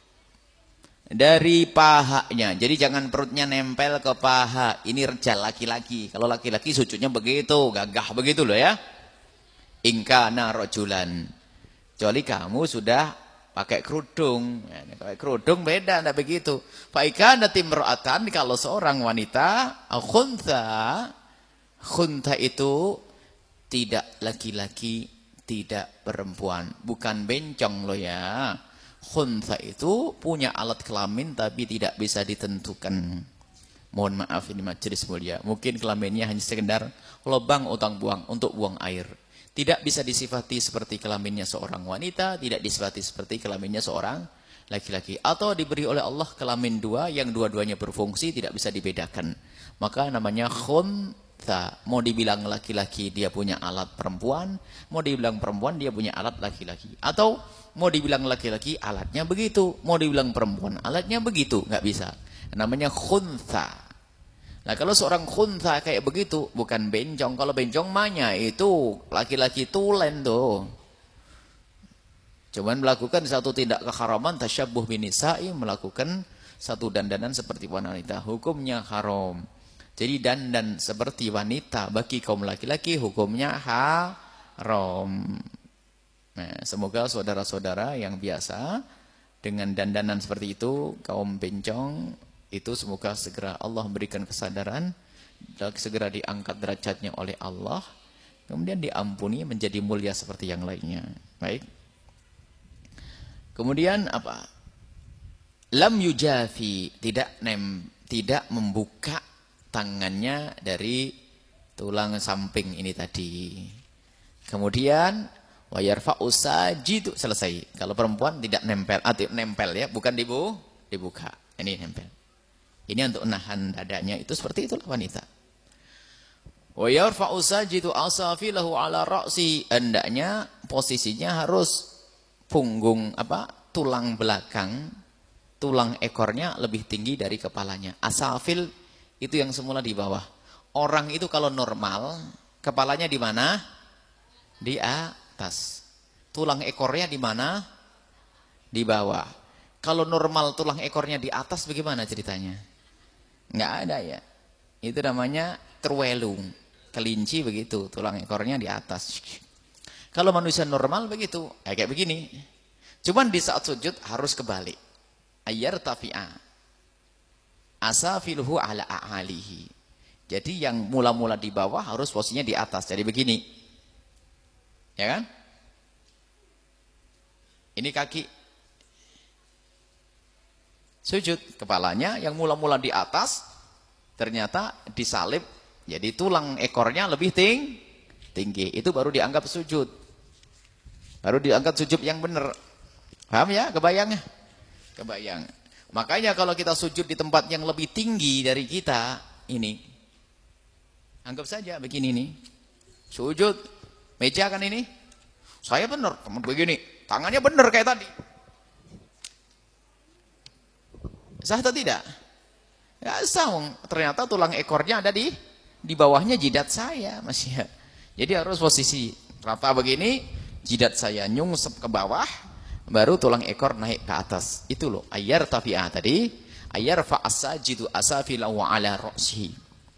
dari pahanya. Jadi jangan perutnya nempel ke paha. Ini rejal laki-laki. Kalau laki-laki sujudnya begitu, gagah begitu loh ya. Ingkana rojulan. Kecuali kamu sudah pakai kerudung. Ya, pakai kerudung beda, tidak begitu. Faikana timro'atan, kalau seorang wanita, khuntha, khuntha itu tidak laki-laki, tidak perempuan. Bukan bencong loh ya. Khuntha itu punya alat kelamin tapi tidak bisa ditentukan. Mohon maaf ini majelis mulia. Mungkin kelaminnya hanya sekedar lubang utang buang untuk buang air. Tidak bisa disifati seperti kelaminnya seorang wanita, tidak disifati seperti kelaminnya seorang laki-laki. Atau diberi oleh Allah kelamin dua yang dua-duanya berfungsi, tidak bisa dibedakan. Maka namanya khuntha. Mau dibilang laki-laki dia punya alat perempuan, mau dibilang perempuan dia punya alat laki-laki. Atau mau dibilang laki-laki alatnya begitu, mau dibilang perempuan alatnya begitu, nggak bisa. Namanya khuntha. Nah kalau seorang khuntha kayak begitu, bukan bencong. Kalau bencong mahnya itu laki-laki tulen tuh. Cuman melakukan satu tindak keharaman, tasyabbuh binisa'i, melakukan satu dandanan seperti wanita. Hukumnya haram. Jadi dandan seperti wanita bagi kaum laki-laki hukumnya haram. Nah, semoga saudara-saudara yang biasa dengan dandanan seperti itu, kaum bencong, itu semoga segera Allah memberikan kesadaran, segera diangkat derajatnya oleh Allah, kemudian diampuni menjadi mulia seperti yang lainnya. Baik. Kemudian apa? Lam yujafi, tidak nem, tidak membuka tangannya dari tulang samping ini tadi. Kemudian wa yarfa'u sajidu, selesai. Kalau perempuan tidak nempel, atau nempel ya, bukan dibu, dibuka. Ini nempel. Ini untuk nahan dadanya, itu seperti itulah wanita. Wa yarfa'u sajidu asafilahu ala ra'si, hendaknya posisinya harus punggung apa? Tulang belakang, tulang ekornya lebih tinggi dari kepalanya. Asafil itu yang semula di bawah. Orang itu kalau normal, kepalanya di mana? Di atas. Tulang ekornya di mana? Di bawah. Kalau normal tulang ekornya di atas bagaimana ceritanya? Nggak ada ya. Itu namanya terwelung. Kelinci begitu, tulang ekornya di atas. Kalau manusia normal begitu, kayak begini. Cuman di saat sujud harus kebalik. Ayyar tafi'a. Asafilhu ala a'alihi. Jadi yang mula-mula di bawah harus posisinya di atas. Jadi begini. Ya kan? Ini kaki. Sujud, kepalanya yang mula-mula di atas ternyata disalib, jadi tulang ekornya lebih ting tinggi, itu baru dianggap sujud, baru dianggap sujud yang benar. Paham ya? Kebayang? Kebayang. Makanya kalau kita sujud di tempat yang lebih tinggi dari kita, ini anggap saja begini nih, sujud meja kan ini, saya benar, teman begini, tangannya benar kayak tadi. Sah atau tidak? Ya sah, ternyata tulang ekornya ada di di bawahnya jidat saya, Mas ya. Jadi harus posisi rata begini, jidat saya nyungsep ke bawah, baru tulang ekor naik ke atas. Itu loh, ayyar tafi'ah tadi, ayyar fa'asajidu asafilahu ala ra'sihi.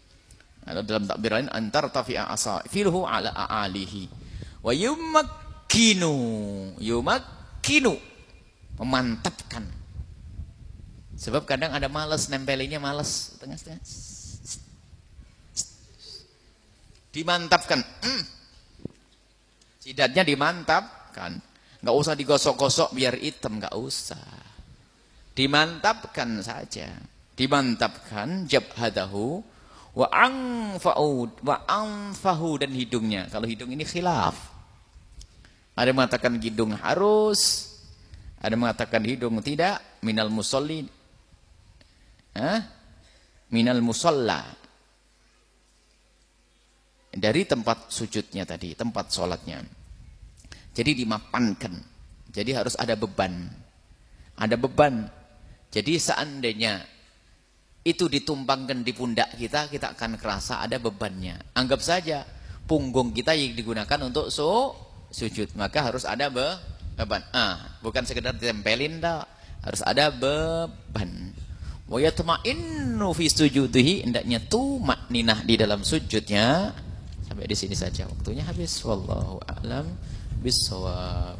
Dalam takbir lain antar tafi'a asafilhu ala a'alihi. Wa yumak yumakkinu, yumakkinu, memantapkan. Sebab kadang ada malas, nempelinnya malas, tengah-tengah. Dimantapkan. Hmm. Jidatnya dimantapkan. Nggak usah digosok-gosok biar hitam, nggak usah. Dimantapkan saja. Dimantapkan jabhadahu wa anfa'u wa anfahu, dan hidungnya. Kalau hidung ini khilaf. Ada yang mengatakan hidung harus, ada yang mengatakan hidung tidak. Minal musolli, Hah? minal musalla, dari tempat sujudnya tadi, tempat sholatnya. Jadi dimapankan. Jadi harus ada beban. Ada beban. Jadi seandainya itu ditumpangkan di pundak kita, kita akan kerasa ada bebannya. Anggap saja punggung kita yang digunakan untuk su sujud, maka harus ada be beban. Ah, bukan sekedar ditempelin, dah. Harus ada beban. Wa yatma'innu fi sujudihi, hendaknya tumakninah di dalam sujudnya. Sampai di sini saja, waktunya habis. Wallahu a'lam bissawab.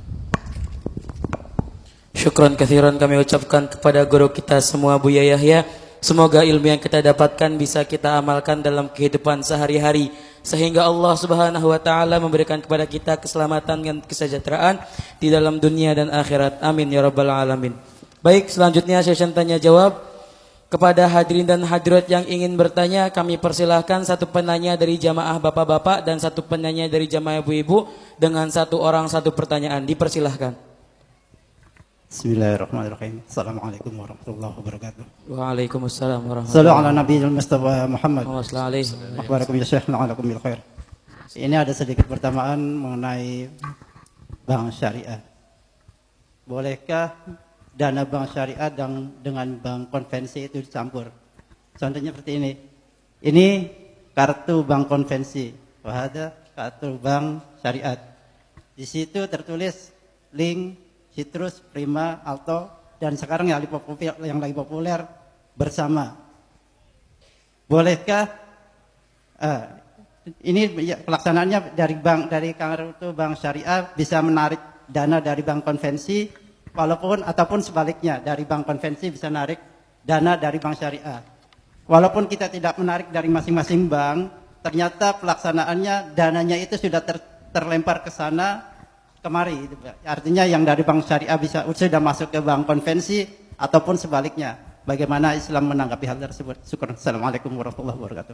Syukran katsiran kami ucapkan kepada guru kita semua, Buya Yahya. Semoga ilmu yang kita dapatkan bisa kita amalkan dalam kehidupan sehari-hari, sehingga Allah Subhanahu wa taala memberikan kepada kita keselamatan dan kesejahteraan di dalam dunia dan akhirat. Amin ya rabbal alamin. Baik, selanjutnya session tanya jawab. Kepada hadirin dan hadirat yang ingin bertanya, kami persilahkan satu penanya dari jamaah bapak-bapak dan satu penanya dari jamaah ibu-ibu dengan satu orang satu pertanyaan. Dipersilahkan. Bismillahirrahmanirrahim. Assalamualaikum warahmatullahi wabarakatuh. Waalaikumsalam warahmatullahi wabarakatuh. Sallu ala nabiyil Mustafa Muhammad. Wassalamualaikum warahmatullahi wabarakatuh. Ini ada sedikit pertanyaan mengenai bank syariah. Bolehkah dana bank syariah dan dengan bank konvensi itu dicampur? Contohnya seperti ini. Ini kartu bank konvensi, wahada kartu bank syariat. Di situ tertulis link Citrus, Prima, Alto, dan sekarang yang lagi populer, yang lagi populer Bersama. Bolehkah uh, ini pelaksanaannya dari bank dari kartu bank syariah bisa menarik dana dari bank konvensi? Walaupun ataupun sebaliknya, dari bank konvensi bisa narik dana dari bank syariah. Walaupun kita tidak menarik dari masing-masing bank, ternyata pelaksanaannya dananya itu sudah ter, terlempar ke sana kemari. Artinya yang dari bank syariah bisa sudah masuk ke bank konvensi ataupun sebaliknya. Bagaimana Islam menanggapi hal tersebut? Syukur. Assalamualaikum warahmatullahi wabarakatuh.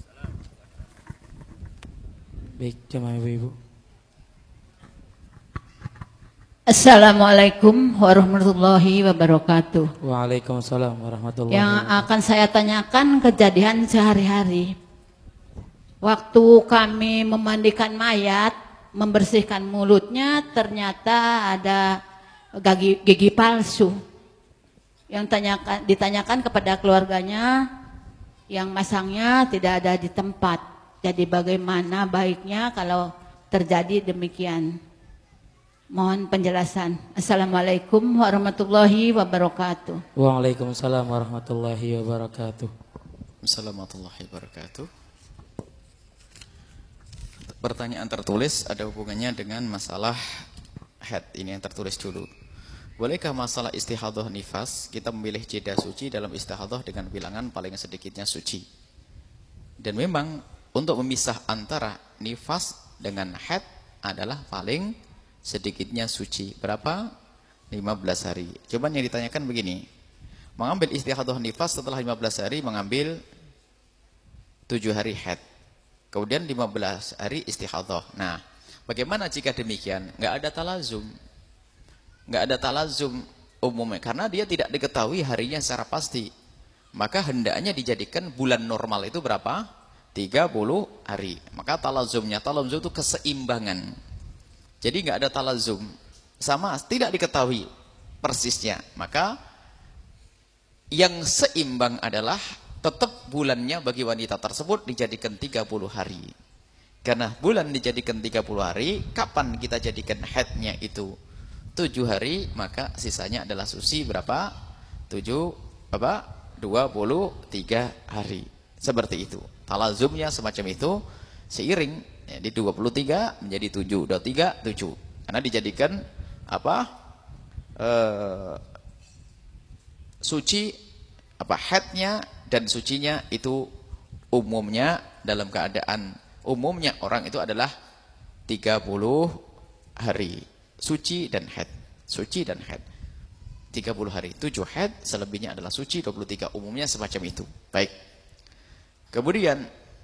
Baik, jemaah ibu-ibu. Assalamualaikum warahmatullahi wabarakatuh. Waalaikumsalam warahmatullahi Yang wabarakatuh. akan saya tanyakan kejadian sehari-hari. Waktu kami memandikan mayat, membersihkan mulutnya, ternyata ada gigi, gigi palsu. Yang tanyakan, ditanyakan kepada keluarganya, yang masangnya tidak ada di tempat. Jadi bagaimana baiknya kalau terjadi demikian? Mohon penjelasan. Assalamualaikum warahmatullahi wabarakatuh. Waalaikumsalam warahmatullahi wabarakatuh. Assalamualaikum warahmatullahi wabarakatuh. Pertanyaan tertulis ada hubungannya dengan masalah head. Ini yang tertulis dulu. Bolehkah masalah istihadhah nifas kita memilih jeda suci dalam istihadhah dengan bilangan paling sedikitnya suci? Dan memang untuk memisah antara nifas dengan head adalah paling sedikitnya suci. Berapa? lima belas hari. Coba yang ditanyakan begini. Mengambil istihadhah nifas setelah lima belas hari mengambil tujuh hari haid. Kemudian lima belas hari istihadhah. Nah, bagaimana jika demikian? Enggak ada talazum. Enggak ada talazum umumnya karena dia tidak diketahui harinya secara pasti. Maka hendaknya dijadikan bulan normal itu berapa? tiga puluh hari. Maka talazumnya, talazum itu keseimbangan. Jadi nggak ada talazum, sama tidak diketahui persisnya. Maka yang seimbang adalah tetap bulannya bagi wanita tersebut dijadikan tiga puluh hari. Karena bulan dijadikan tiga puluh hari, kapan kita jadikan haidnya itu tujuh hari, maka sisanya adalah suci berapa? tujuh apa? dua puluh tiga hari. Seperti itu. Talazumnya semacam itu seiring. Jadi dua puluh tiga menjadi tujuh, dua puluh tiga, tujuh. Karena dijadikan apa? Eh, suci apa haidnya dan sucinya itu umumnya dalam keadaan umumnya orang itu adalah tiga puluh hari suci dan haid. Suci dan haid. tiga puluh hari, tujuh haid, selebihnya adalah suci, dua puluh tiga umumnya semacam itu. Baik. Kemudian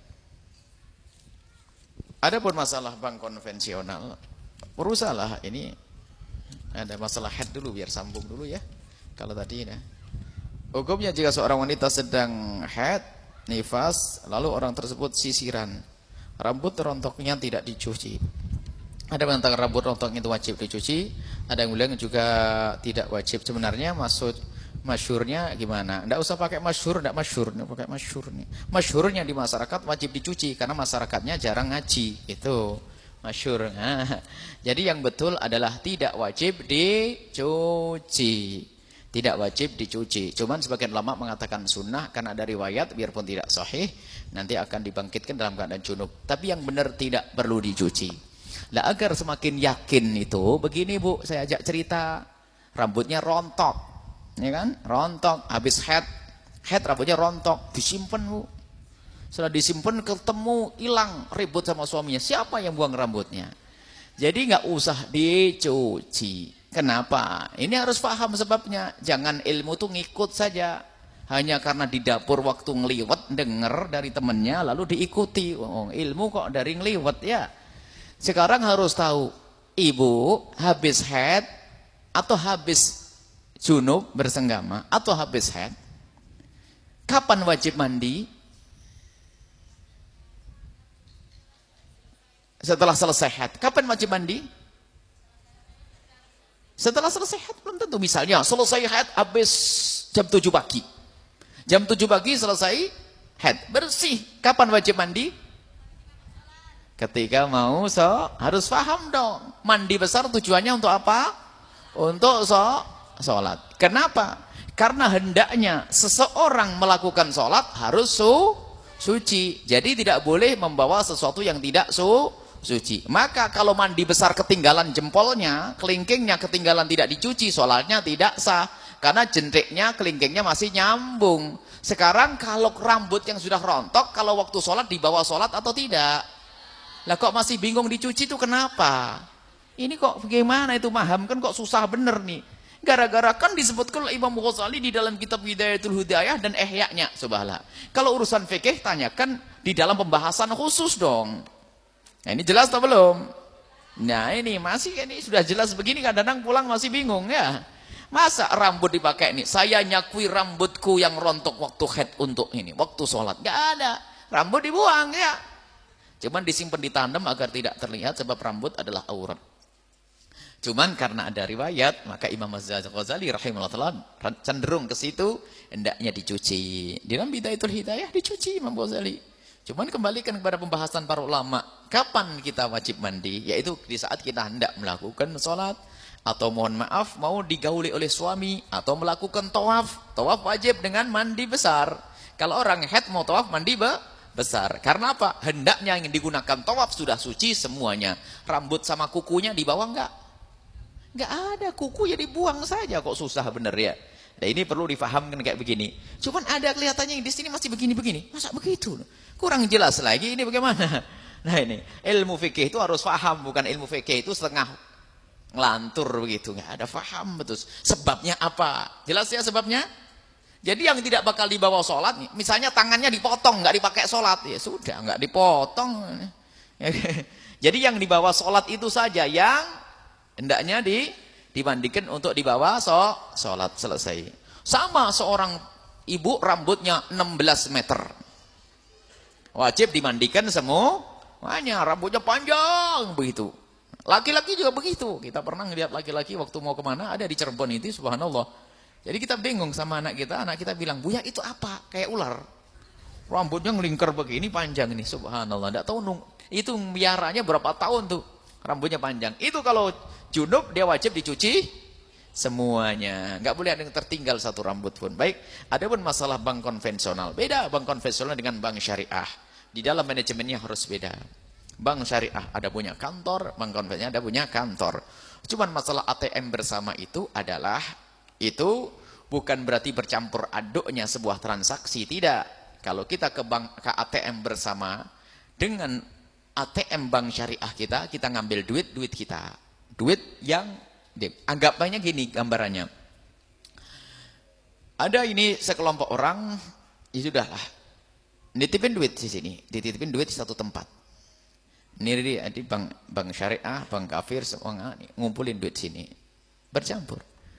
adapun masalah bank konvensional, berusahalah ini ada masalah haid dulu biar sambung dulu ya. Kalau tadi ya. Hukumnya jika seorang wanita sedang haid, nifas, lalu orang tersebut sisiran, rambut rontoknya tidak dicuci. Ada yang mengatakan rambut rontok itu wajib dicuci, ada yang bilang juga tidak wajib. Sebenarnya maksud masyhurnya gimana? Enggak usah pakai masyhur, enggak masyhur, enggak pakai masyhur nih. Masyhurnya di masyarakat wajib dicuci karena masyarakatnya jarang ngaji. Itu masyhur. Nah, jadi yang betul adalah tidak wajib dicuci. Tidak wajib dicuci. Cuman sebagian ulama mengatakan sunnah karena ada riwayat biarpun tidak sahih nanti akan dibangkitkan dalam keadaan junub. Tapi yang benar tidak perlu dicuci. Lah agar semakin yakin itu, begini Bu, saya ajak cerita, rambutnya rontok, ya kan? Rontok, habis head, head rambutnya rontok, disimpan Bu. Setelah disimpan ketemu hilang, ribut sama suaminya. Siapa yang buang rambutnya? Jadi nggak usah dicuci. Kenapa? Ini harus paham sebabnya. Jangan ilmu tuh ngikut saja. Hanya karena di dapur waktu ngeliwet dengar dari temennya lalu diikuti. Oh, ilmu kok dari ngeliwet ya. Sekarang harus tahu, ibu habis haid atau habis junub bersenggama atau habis haid, kapan wajib mandi? Setelah selesai haid. Kapan wajib mandi? Setelah selesai haid belum tentu. Misalnya selesai haid habis jam tujuh pagi. Jam tujuh pagi selesai haid. Bersih. Kapan wajib mandi? Ketika mau so harus paham dong. Mandi besar tujuannya untuk apa? Untuk so sholat. Kenapa? Karena hendaknya seseorang melakukan sholat harus su suci. Jadi tidak boleh membawa sesuatu yang tidak su suci. Maka kalau mandi besar ketinggalan jempolnya, kelingkingnya ketinggalan tidak dicuci, sholatnya tidak sah. Karena jentiknya, kelingkingnya masih nyambung. Sekarang kalau rambut yang sudah rontok, kalau waktu sholat dibawa sholat atau tidak? Lah kok masih bingung dicuci itu kenapa? Ini kok bagaimana itu paham kan kok susah bener nih. Gara-gara kan disebutkan oleh Imam Ghazali di dalam kitab Hidayatul Hidayah dan Ihya-nya, subhanallah. Kalau urusan fikih tanyakan di dalam pembahasan khusus dong. Nah ini jelas atau belum? Nah ini masih ini sudah jelas begini kadang-kadang pulang masih bingung ya. Masa rambut dipakai ini? Saya nyakui rambutku yang rontok waktu haid untuk ini, waktu sholat. Gak ada. Rambut dibuang ya. Cuman disimpan ditanam agar tidak terlihat sebab rambut adalah aurat. Cuman karena ada riwayat, maka Imam Az-Ghazali rahimahullah cenderung ke situ, hendaknya dicuci. Di dalam Bidayatul Hidayah dicuci Imam Ghazali. Cuman kembalikan kepada pembahasan para ulama, kapan kita wajib mandi? Yaitu di saat kita hendak melakukan sholat, atau mohon maaf mau digauli oleh suami, atau melakukan tawaf. Tawaf wajib dengan mandi besar. Kalau orang haid mau tawaf mandi be besar. Karena apa? Hendaknya yang digunakan tawaf sudah suci semuanya. Rambut sama kukunya dibawa enggak? Enggak ada, kuku ya dibuang saja, kok susah bener ya. Nah ini perlu difahamkan kayak begini. Cuman ada kelihatannya yang di sini masih begini-begini. Masa begitu? Kurang jelas lagi ini bagaimana? Nah ini, ilmu fikih itu harus paham, bukan ilmu fikih itu setengah ngelantur begitu. Enggak ada paham betul. Sebabnya apa? Jelas ya sebabnya? Jadi yang tidak bakal dibawa sholat, misalnya tangannya dipotong, nggak dipakai sholat, ya sudah, nggak dipotong. Jadi yang dibawa sholat itu saja yang hendaknya di, dimandikan untuk dibawa so, sholat selesai. Sama seorang ibu rambutnya enam belas meter. Wajib dimandikan semuanya, rambutnya panjang begitu. Laki-laki juga begitu. Kita pernah ngeliat laki-laki waktu mau kemana, ada di Cirebon itu, subhanallah. Jadi kita bingung sama anak kita, anak kita bilang, Buya itu apa? Kayak ular. Rambutnya ngelingkar begini panjang ini, subhanallah. Tidak tahu nung, itu miaranya berapa tahun tuh, rambutnya panjang. Itu kalau junub dia wajib dicuci semuanya. Nggak boleh ada yang tertinggal satu rambut pun. Baik, ada pun masalah bank konvensional. Beda bank konvensional dengan bank syariah. Di dalam manajemennya harus beda. Bank syariah ada punya kantor, bank konvensional ada punya kantor. Cuman masalah A T M bersama itu adalah, itu bukan berarti bercampur aduknya sebuah transaksi, tidak. Kalau kita ke bank, ke A T M bersama, dengan A T M bank syariah kita, kita ngambil duit, duit kita. Duit yang, anggapnya gini gambarannya. Ada ini sekelompok orang, ya sudahlah, nitipin duit di sini, dititipin duit di satu tempat. Ini di bank, bank syariah, bank kafir, semua ngumpulin duit sini, bercampur.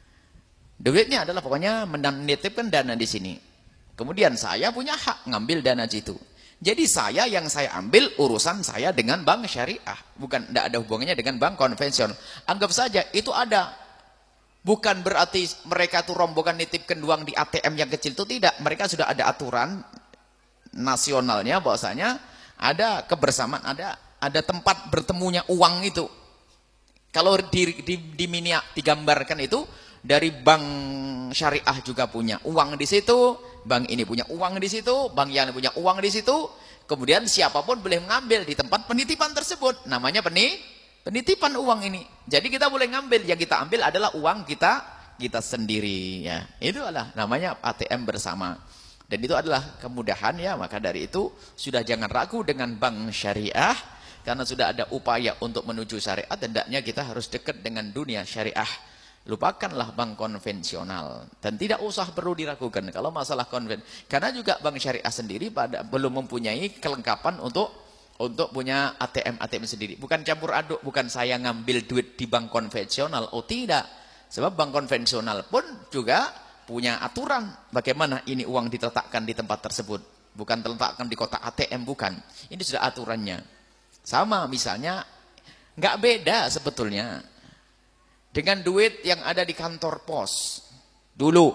Duitnya adalah pokoknya menitipkan dana di sini. Kemudian saya punya hak ngambil dana situ. Jadi saya yang saya ambil urusan saya dengan bank syariah, bukan, tidak ada hubungannya dengan bank konvensional. Anggap saja itu ada. Bukan berarti mereka tuh rombongan nitipkan uang di A T M yang kecil, itu tidak. Mereka sudah ada aturan nasionalnya bahwasanya ada kebersamaan, ada ada tempat bertemunya uang itu. Kalau di, di, di miniak digambarkan itu, dari bank syariah juga punya uang di situ, bank ini punya uang di situ, bank yang punya uang di situ, kemudian siapapun boleh mengambil di tempat penitipan tersebut, namanya peni, penitipan uang ini. Jadi kita boleh ngambil, yang kita ambil adalah uang kita, kita sendiri, ya. Itu adalah namanya A T M bersama. Dan itu adalah kemudahan, ya. Maka dari itu sudah jangan ragu dengan bank syariah, karena sudah ada upaya untuk menuju syariat, dan hendaknya kita harus dekat dengan dunia syariah. Lupakanlah bank konvensional, dan tidak usah perlu diragukan kalau masalah konven, karena juga bank syariah sendiri pada belum mempunyai kelengkapan untuk untuk punya A T M A T M sendiri. Bukan campur aduk, bukan saya ngambil duit di bank konvensional, oh tidak. Sebab bank konvensional pun juga punya aturan bagaimana ini uang diletakkan di tempat tersebut, bukan diletakkan di kotak A T M, bukan. Ini sudah aturannya. Sama misalnya, nggak beda sebetulnya dengan duit yang ada di kantor pos dulu.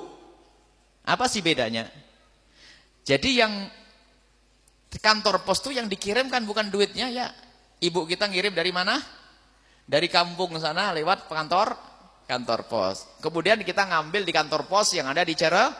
Apa sih bedanya? Jadi yang di kantor pos itu yang dikirimkan bukan duitnya, ya. Ibu kita ngirim dari mana? Dari kampung sana lewat kantor kantor pos. Kemudian kita ngambil di kantor pos yang ada di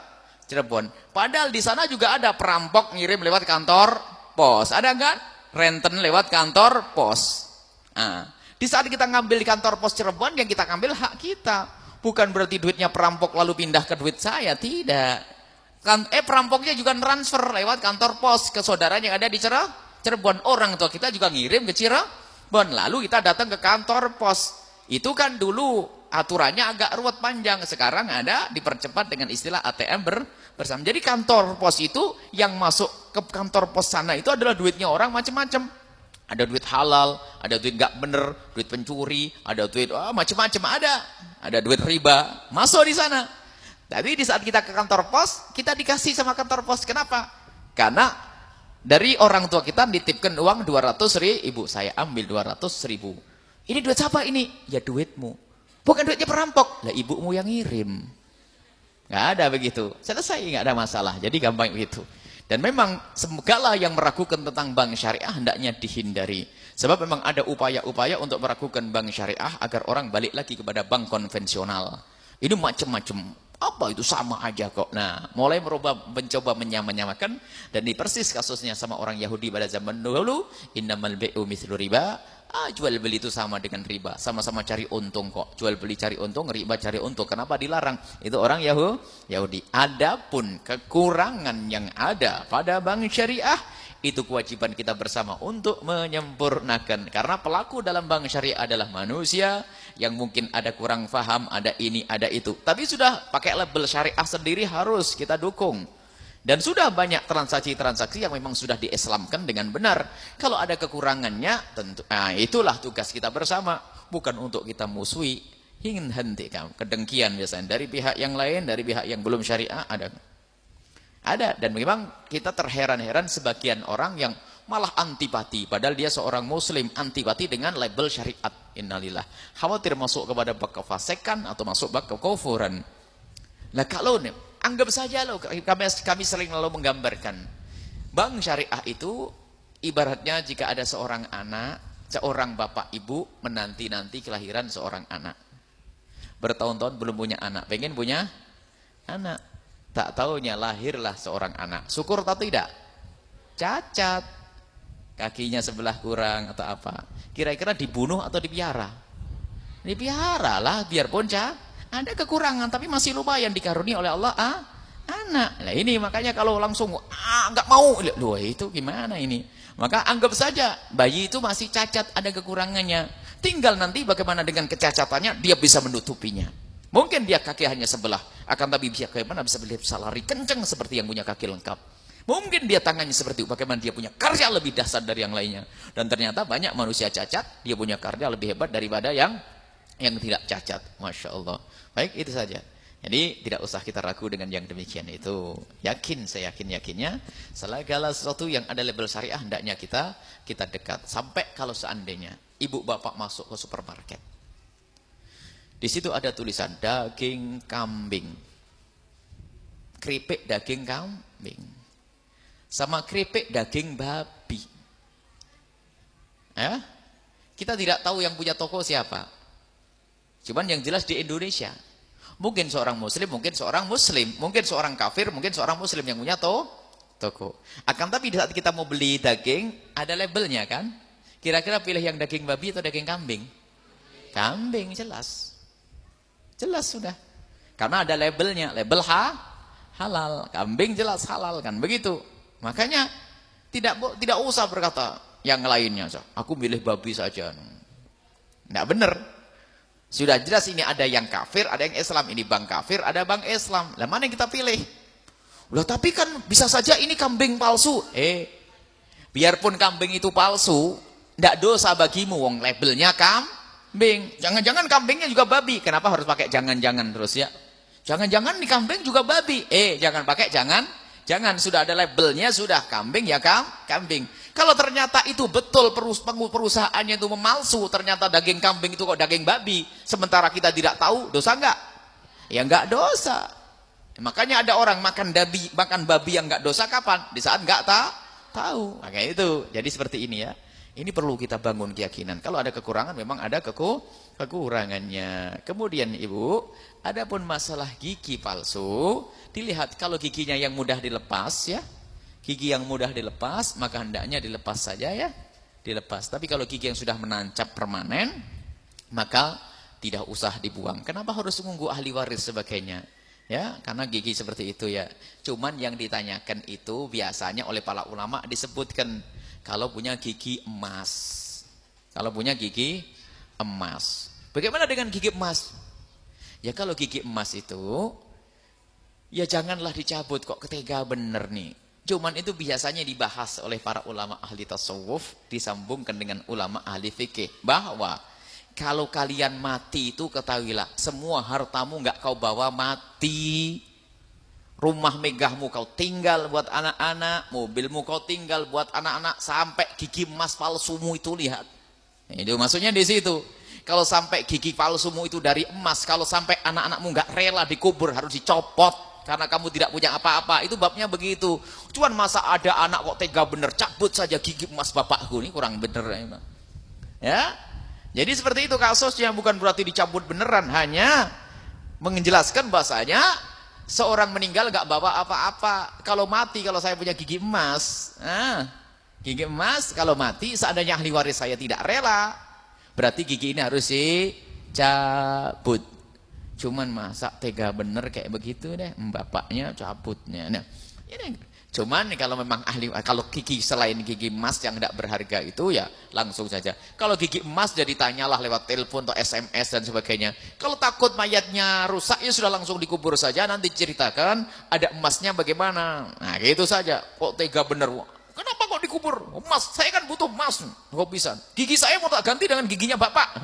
Cirebon. Padahal di sana juga ada perampok ngirim lewat kantor pos. Ada enggak? Renten lewat kantor pos. Nah, di saat kita ngambil di kantor pos Cirebon, yang kita ngambil hak kita. Bukan berarti duitnya perampok lalu pindah ke duit saya, tidak. Kan, eh perampoknya juga transfer lewat kantor pos ke saudara yang ada di Cirebon. Orang tua kita juga ngirim ke Cirebon, lalu kita datang ke kantor pos. Itu kan dulu aturannya agak ruwet panjang, sekarang ada dipercepat dengan istilah A T M ber bersama. Jadi kantor pos itu, yang masuk ke kantor pos sana itu adalah duitnya orang macam-macam. Ada duit halal, ada duit nggak bener, duit pencuri, ada duit oh, macam-macam, ada. Ada duit riba masuk di sana. Tapi di saat kita ke kantor pos, kita dikasih sama kantor pos. Kenapa? Karena dari orang tua kita nitipkan uang dua ratus ribu, saya ambil dua ratus ribu. Ini duit siapa ini? Ya duitmu. Bukan duitnya perampok. Lah ibumu yang ngirim. Nggak ada begitu. Selesai, nggak ada masalah. Jadi gampang begitu. Dan memang segala yang meragukan tentang bank syariah hendaknya dihindari. Sebab memang ada upaya-upaya untuk meragukan bank syariah agar orang balik lagi kepada bank konvensional. Ini macam-macam. Apa itu sama aja kok. Nah, mulai merubah, mencoba menyamakan, dan ini persis kasusnya sama orang Yahudi pada zaman dulu. Innamal bai'u mithlu riba. Ah, jual beli itu sama dengan riba. Sama-sama cari untung kok. Jual beli cari untung, riba cari untung. Kenapa dilarang? Itu orang Yahudi. Adapun kekurangan yang ada pada bank syariah, itu kewajiban kita bersama untuk menyempurnakan. Karena pelaku dalam bank syariah adalah manusia yang mungkin ada kurang paham, ada ini, ada itu. Tapi sudah pakai label syariah sendiri harus kita dukung. Dan sudah banyak transaksi-transaksi yang memang sudah diislamkan dengan benar. Kalau ada kekurangannya, tentu nah itulah tugas kita bersama. Bukan untuk kita musuhi, ingin hentikan kedengkian biasanya dari pihak yang lain, dari pihak yang belum syariah ada. Ada, dan memang kita terheran-heran sebagian orang yang malah antipati, padahal dia seorang muslim, antipati dengan label syariat. Innalillah, khawatir masuk kepada bab kefasikan atau masuk bab kekufuran. Nah kalau nih, anggap saja loh, kami, kami sering lalu menggambarkan bank syariah itu ibaratnya jika ada seorang anak, seorang bapak ibu menanti-nanti kelahiran seorang anak, bertahun-tahun belum punya anak, pengen punya anak, tak taunya lahirlah seorang anak. Syukur atau tidak? Cacat. kakinya sebelah kurang atau apa. Kira-kira dibunuh atau dipiara? Dipiara lah, biarpun cah ada kekurangan, tapi masih lumayan dikaruni oleh Allah ah, anak. Nah ini makanya kalau langsung ah nggak mau, loh itu gimana ini? Maka anggap saja bayi itu masih cacat, ada kekurangannya. Tinggal nanti bagaimana dengan kecacatannya dia bisa menutupinya. Mungkin dia kaki hanya sebelah, akan tapi dia bagaimana bisa bisa lari kenceng seperti yang punya kaki lengkap. Mungkin dia tangannya seperti itu, bagaimana dia punya karya lebih dahsyat dari yang lainnya. Dan ternyata banyak manusia cacat, dia punya karya lebih hebat daripada yang yang tidak cacat. Masya Allah. Baik, itu saja. Jadi tidak usah kita ragu dengan yang demikian itu. Yakin, saya yakin-yakinnya segala sesuatu yang ada label syariah hendaknya kita kita dekat. Sampai kalau seandainya ibu bapak masuk ke supermarket, di situ ada tulisan daging kambing, keripik daging kambing, sama keripik daging babi. Ya, kita tidak tahu yang punya toko siapa. Cuman yang jelas di Indonesia. Mungkin seorang muslim, mungkin seorang muslim, mungkin seorang kafir, mungkin seorang muslim yang punya to, toko. Akan tapi saat kita mau beli daging, ada labelnya kan? Kira-kira pilih yang daging babi atau daging kambing? Kambing, jelas. Jelas sudah. Karena ada labelnya, label ha, halal. Kambing jelas halal kan, begitu. Makanya tidak tidak usah berkata yang lainnya. Aku milih babi saja. Tidak benar. Sudah jelas ini ada yang kafir, ada yang Islam. Ini bang kafir, ada bang Islam. Lah mana yang kita pilih? Loh tapi kan bisa saja ini kambing palsu. Eh, biarpun kambing itu palsu, tidak dosa bagimu. Wong labelnya kambing. Jangan-jangan kambingnya juga babi. Kenapa harus pakai jangan-jangan terus ya? Jangan-jangan di kambing juga babi. Eh, jangan pakai jangan. Jangan, sudah ada labelnya, sudah kambing ya kam, kambing. Kalau ternyata itu betul perusahaannya itu memalsu, ternyata daging kambing itu kok daging babi, sementara kita tidak tahu, dosa enggak? Ya enggak dosa. Makanya ada orang makan babi, makan babi yang enggak dosa kapan? Di saat enggak ta tahu. Makanya itu. Jadi seperti ini ya. Ini perlu kita bangun keyakinan. Kalau ada kekurangan memang ada keku kekurangannya. Kemudian Ibu, adapun masalah gigi palsu, dilihat kalau giginya yang mudah dilepas ya. Gigi yang mudah dilepas, maka hendaknya dilepas saja ya. Dilepas. Tapi kalau gigi yang sudah menancap permanen, maka tidak usah dibuang. Kenapa harus menunggu ahli waris sebagainya? Ya, karena gigi seperti itu ya. Cuman yang ditanyakan itu biasanya oleh para ulama disebutkan kalau punya gigi emas. Kalau punya gigi emas. Bagaimana dengan gigi emas? Ya kalau gigi emas itu, ya janganlah dicabut, kok ketega bener nih. Cuman itu biasanya dibahas oleh para ulama ahli tasawuf, disambungkan dengan ulama ahli fikih. Bahwa kalau kalian mati itu ketahuilah, semua hartamu nggak kau bawa mati. Rumah megahmu kau tinggal buat anak-anak, mobilmu kau tinggal buat anak-anak, sampai gigi emas palsumu itu lihat. Itu maksudnya di situ. Kalau sampai gigi palsumu itu dari emas, kalau sampai anak-anakmu nggak rela dikubur, harus dicopot karena kamu tidak punya apa-apa, itu babnya begitu. Cuman masa ada anak kok tega bener, cabut saja gigi emas bapakku, ini kurang bener ya. Ya, jadi seperti itu kasusnya, bukan berarti dicabut beneran, hanya menjelaskan bahasanya seorang meninggal gak bawa apa-apa. Kalau mati, kalau saya punya gigi emas, nah, gigi emas kalau mati seandainya ahli waris saya tidak rela, berarti gigi ini harus dicabut. Cuman masa tega bener kayak begitu deh, bapaknya cabutnya. Nah, ini cuman kalau memang ahli, kalau gigi selain gigi emas yang tidak berharga itu ya langsung saja. Kalau gigi emas jadi tanyalah lewat telepon atau S M S dan sebagainya. Kalau takut mayatnya rusak ya sudah langsung dikubur saja, nanti ceritakan ada emasnya bagaimana. Nah gitu saja. Kok tega bener? Kenapa kok dikubur? Emas, saya kan butuh emas. Kok bisa? Gigi saya mau tak ganti dengan giginya bapak.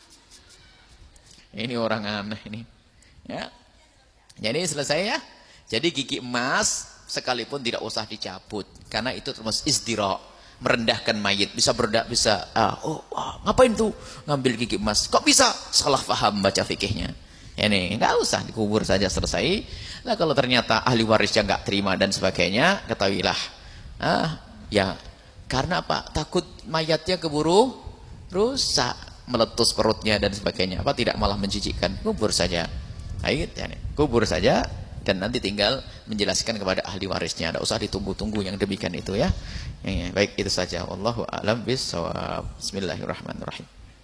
Ini orang aneh ini. Ya. Jadi selesai ya. Jadi gigi emas sekalipun tidak usah dicabut, karena itu termasuk isdira, merendahkan mayit. Bisa berdak bisa ah, oh, oh ngapain tuh ngambil gigi emas? Kok bisa? Salah paham baca fikihnya. Ini nggak usah, dikubur saja selesai. Nah kalau ternyata ahli warisnya nggak terima dan sebagainya, ketahuilah, ah ya karena apa? Takut mayatnya keburu rusak, meletus perutnya dan sebagainya. Apa tidak malah menjijikkan? Kubur saja. Baik, ya, kubur saja. Dan nanti tinggal menjelaskan kepada ahli warisnya. Tidak usah ditunggu-tunggu yang demikian itu ya. Ya, baik, itu saja. Wallahu a'lam bishawab. Bismillahirrahmanirrahim.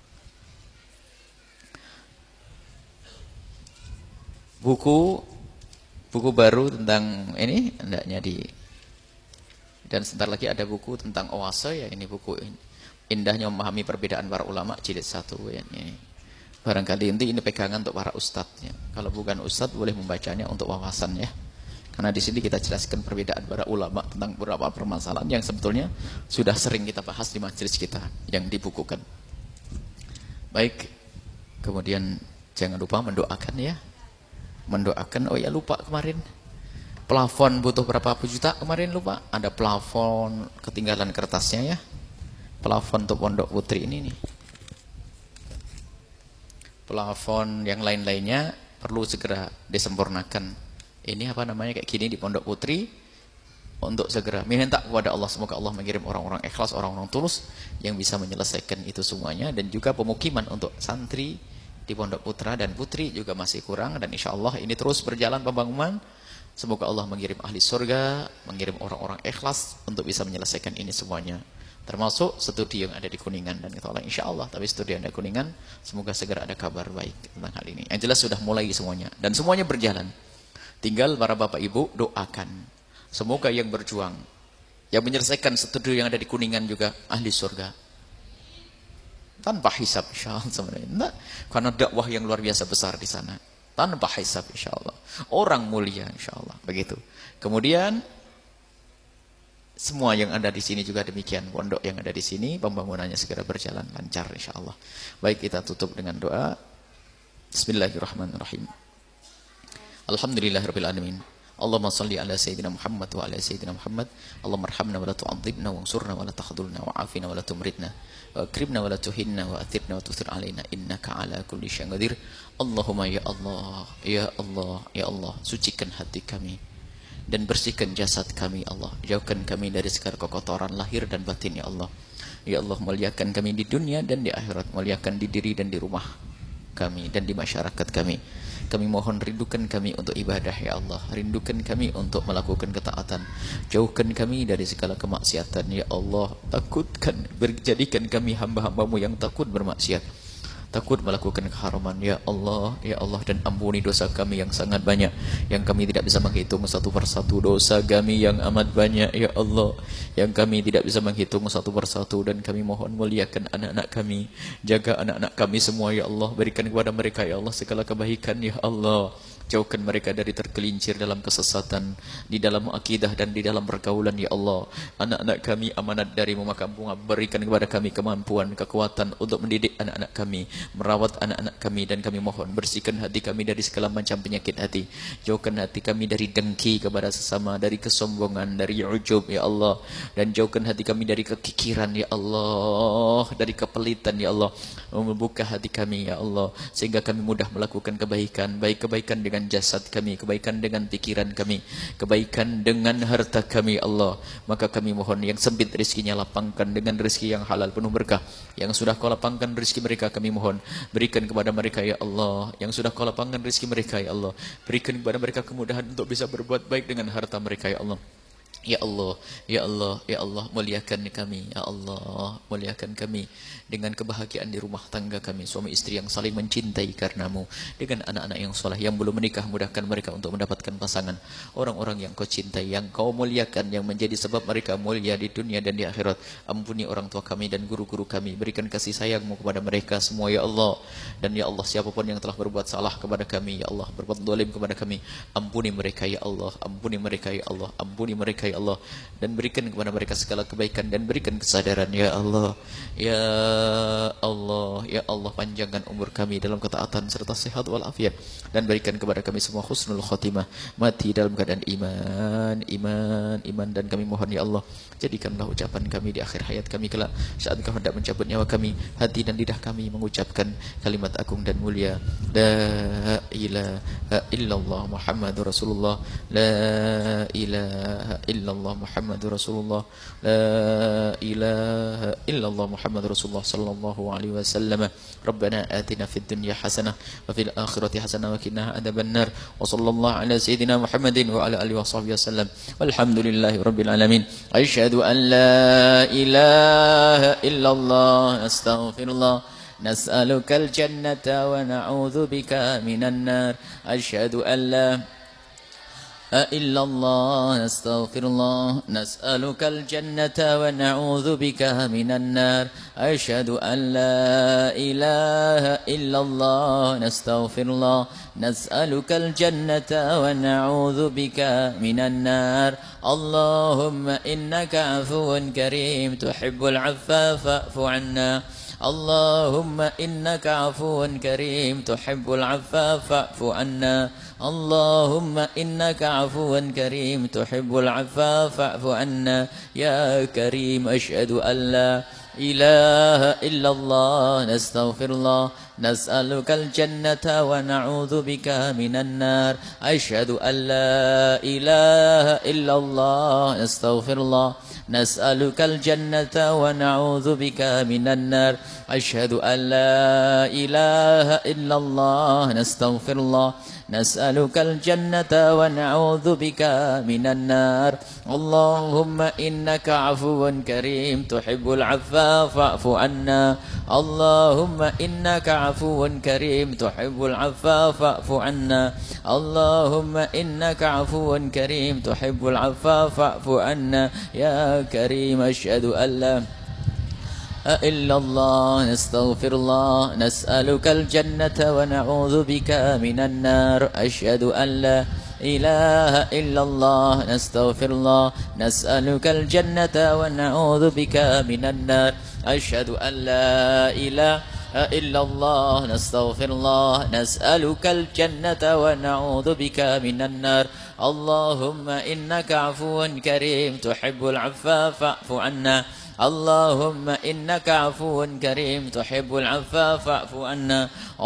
Buku buku baru tentang ini hendaknya di, dan sebentar lagi ada buku tentang oase ya, ini buku ini. Indahnya memahami perbedaan para ulama jilid satu ya, ini. Barangkali inti ini pegangan untuk para ustadz ya. Kalau bukan ustadz boleh membacanya untuk wawasan ya. Karena di sini kita jelaskan perbedaan para ulama tentang beberapa permasalahan yang sebetulnya sudah sering kita bahas di majelis kita yang dibukukan. Baik, kemudian jangan lupa mendoakan ya. Mendoakan, oh ya lupa kemarin. Plafon butuh berapa juta kemarin lupa? Ada plafon ketinggalan kertasnya ya. Plafon untuk Pondok Putri ini nih. Plafon yang lain-lainnya perlu segera disempurnakan. Ini apa namanya kayak gini di Pondok Putri untuk segera minta kepada Allah, semoga Allah mengirim orang-orang ikhlas, orang-orang tulus yang bisa menyelesaikan itu semuanya. Dan juga pemukiman untuk santri di Pondok Putra dan Putri juga masih kurang, dan insya Allah ini terus berjalan pembangunan. Semoga Allah mengirim ahli surga, mengirim orang-orang ikhlas untuk bisa menyelesaikan ini semuanya. Termasuk studi yang ada di Kuningan dan kita Allah insya Allah. Tapi studi yang ada di Kuningan semoga segera ada kabar baik tentang hal ini. Yang jelas sudah mulai semuanya dan semuanya berjalan. Tinggal para bapak ibu doakan. Semoga yang berjuang, yang menyelesaikan studi yang ada di Kuningan juga ahli surga. Tanpa hisab insya Allah sebenarnya. Nah, karena dakwah yang luar biasa besar di sana. Tanpa hisab insya Allah. Orang mulia insya Allah. Begitu. Kemudian semua yang ada di sini juga demikian. Pondok yang ada di sini pembangunannya segera berjalan lancar insya Allah. Baik, kita tutup dengan doa. Bismillahirrahmanirrahim. Alhamdulillahirabbil alamin. Allahumma salli ala sayyidina Muhammad wa ala sayyidina Muhammad. Allahumma arhamna wa la tu'adzibna wansurna wa la takhdhulna wa afina wa la tumritna wa akrimna wa la tuhinna wa athirna wa tuthir alaina innaka ala kulli syai'in qadir. Allahumma ya Allah, ya Allah, ya Allah, sucikan hati kami dan bersihkan jasad kami Allah. Jauhkan kami dari segala kekotoran lahir dan batin ya Allah. Ya Allah, muliakan kami di dunia dan di akhirat. Muliakan di diri dan di rumah kami dan di masyarakat kami. Kami mohon rindukan kami untuk ibadah ya Allah. Rindukan kami untuk melakukan ketaatan. Jauhkan kami dari segala kemaksiatan ya Allah. Takutkan, berjadikan kami hamba-hambamu yang takut bermaksiat, takut melakukan keharaman ya Allah, ya Allah. Dan ampuni dosa kami yang sangat banyak, yang kami tidak bisa menghitung satu persatu. Dosa kami yang amat banyak ya Allah, yang kami tidak bisa menghitung satu persatu. Dan kami mohon muliakan anak-anak kami, jaga anak-anak kami semua ya Allah. Berikan kepada mereka ya Allah segala kebaikan ya Allah. Jauhkan mereka dari tergelincir dalam kesesatan, di dalam akidah dan di dalam pergaulan ya Allah. Anak-anak kami amanat darimu, maka berikan kepada kami kemampuan, kekuatan untuk mendidik anak-anak kami, merawat anak-anak kami. Dan kami mohon bersihkan hati kami dari segala macam penyakit hati. Jauhkan hati kami dari dengki kepada sesama, dari kesombongan, dari ujub ya Allah. Dan jauhkan hati kami dari kekikiran ya Allah, dari kepelitan ya Allah. Membuka hati kami ya Allah, sehingga kami mudah melakukan kebaikan, baik kebaikan dengan jasad kami, kebaikan dengan pikiran kami, kebaikan dengan harta kami Allah. Maka kami mohon yang sempit rezekinya lapangkan dengan rezeki yang halal penuh berkah. Yang sudah kau lapangkan rezeki mereka kami mohon berikan kepada mereka ya Allah. Yang sudah kau lapangkan rezeki mereka ya Allah, berikan kepada mereka kemudahan untuk bisa berbuat baik dengan harta mereka ya Allah. Ya Allah, ya Allah, ya Allah, muliakan kami, ya Allah, muliakan kami dengan kebahagiaan di rumah tangga kami, suami istri yang saling mencintai karenamu, dengan anak-anak yang soleh yang belum menikah, mudahkan mereka untuk mendapatkan pasangan, orang-orang yang kau cintai, yang kau muliakan, yang menjadi sebab mereka mulia di dunia dan di akhirat. Ampuni orang tua kami dan guru-guru kami, berikan kasih sayangmu kepada mereka semua ya Allah. Dan ya Allah, siapapun yang telah berbuat salah kepada kami ya Allah, berbuat zalim kepada kami, ampuni mereka ya Allah, ampuni mereka ya Allah, ampuni mereka ya Allah, dan berikan kepada mereka segala kebaikan dan berikan kesadaran ya Allah. Ya Allah, ya Allah, panjangkan umur kami dalam ketaatan serta sehat walafiat, dan berikan kepada kami semua husnul khotimah, mati dalam keadaan iman, iman, iman. Dan kami mohon ya Allah, jadikanlah ucapan kami di akhir hayat kami kelak, saat Engkau hendak mencabut nyawa kami, hati dan lidah kami mengucapkan kalimat agung dan mulia, la ilaha illallah Muhammadur Rasulullah, la ilaha illallah illallah Muhammadur Rasulullah, la ilaha illallah Muhammadur Rasulullah sallallahu alaihi wasallam. Rabbana atina fid dunya hasanah wa fil akhirati hasanah wa qina adzabannar. Wa sallallahu ala sayyidina Muhammadin wa ala alihi washabbihi wasallam. Walhamdulillahi rabbil alamin. Asyhadu an la ilaha illallah, astaghfirullah. نسألك الجنة ونعوذ بك من النار. أشهد أن لا إلا الله، نستغفر الله. نسألك الجنة ونعوذ بك من النار. أشهد أن لا إله إلا الله، نستغفر الله. نسألك الجنة ونعوذ بك من النار. اللهم إنك عفو كريم تحب العفو فاعف عنا. اللهم إنك عفو كريم تحب العفو فاعف عنا. اللهم إنك عفو كريم تحب العفو فاعف عنا يا كريم. أشهد أن لا إله إلا الله، نستغفر الله. نسألك الجنة ونعوذ بك من النار. أشهد أن لا إله إلا الله، نستغفر الله. نسألك الجنة ونعوذ بك من النار. أشهد أن لا إله إلا الله، نستغفر الله. نسألك الجنة ونعوذ بك من النار. اللهم إنك عفو كريم تحب العفو فاعف عنا. اللهم إنك عفو كريم تحب العفو فاعف عنا. اللهم إنك عفو كريم تحب العفو فاعف عنا يا كريم. أشهد أن لا إلا الله، نستغفر الله. نسألك الجنة ونعوذ بك من النار. أشهد أن لا إله إلا الله، نستغفر الله. نسألك الجنة ونعوذ بك من النار. أشهد أن لا إله إلا الله، نستغفر الله. نسألك الجنة ونعوذ بك من النار. اللهم إنك عفو كريم تحب العفو فاعف عنا. اللهم إنك عفو كريم تحب العفو فاعف عنا.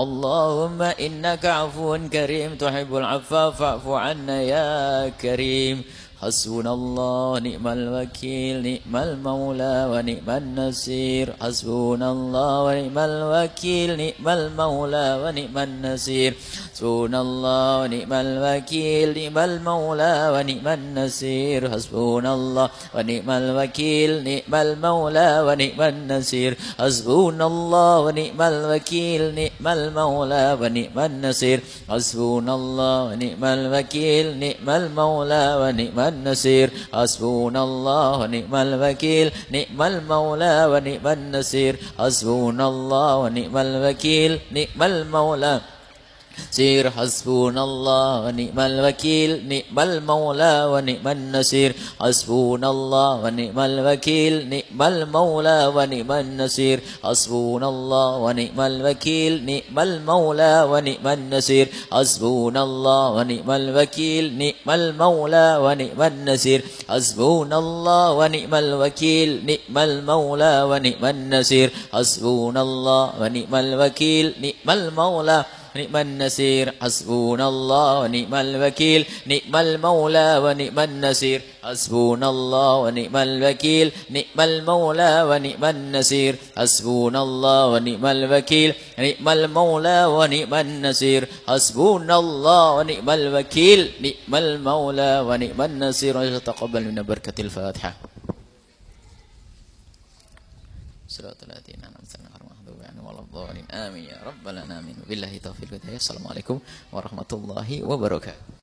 اللهم إنك عفو كريم تحب العفو فاعف عنا يا كريم. حسبنا الله نعم الوكيل، نعم المولى ونعم النصير. حسبنا الله ونعم الوكيل، نعم المولى ونعم النصير. حسبنا الله ونعم الوكيل، نعم المولى ونعم النصير. حسبنا الله ونعم الوكيل، نعم المولى ونعم النصير. حسبنا الله ونعم الوكيل، نعم المولى ونعم النصير. حسبنا الله ونعم الوكيل، نعم المولى ونعم النصير. حسبنا الله ونعم الوكيل، نعم المولى ونعم النصير. حسبنا الله ونعم الوكيل، نعم المولى سير. حسبنا الله ونعم الوكيل، نعم المولى ونعم النصير. حسبنا الله ونعم الوكيل، نعم المولى ونعم النصير. حسبنا الله ونعم الوكيل، نعم المولى ونعم النصير. حسبنا الله ونعم الوكيل، نعم المولى ونعم النصير. حسبنا الله ونعم الوكيل، نعم المولى ونعم النصير. حسبنا الله ونعم الوكيل، نعم المولى ونعم النصير. حسبنا الله ونعم الوكيل، نعم المولى ونعم النصير. حسبنا الله ونعم الوكيل، نعم المولى ونعم النصير. حسبنا الله ونعم الوكيل، نعم المولى ونعم النصير. حسبنا الله ونعم الوكيل، نعم المولى ونعم النصير. تقبل منا بركة الفاتحة. صراط الذين أنعمت عليهم غير المغضوب عليهم ولا الضالين. آمين يا رب العالمين. بالله توفيق والهداية. السلام عليكم ورحمة الله وبركاته.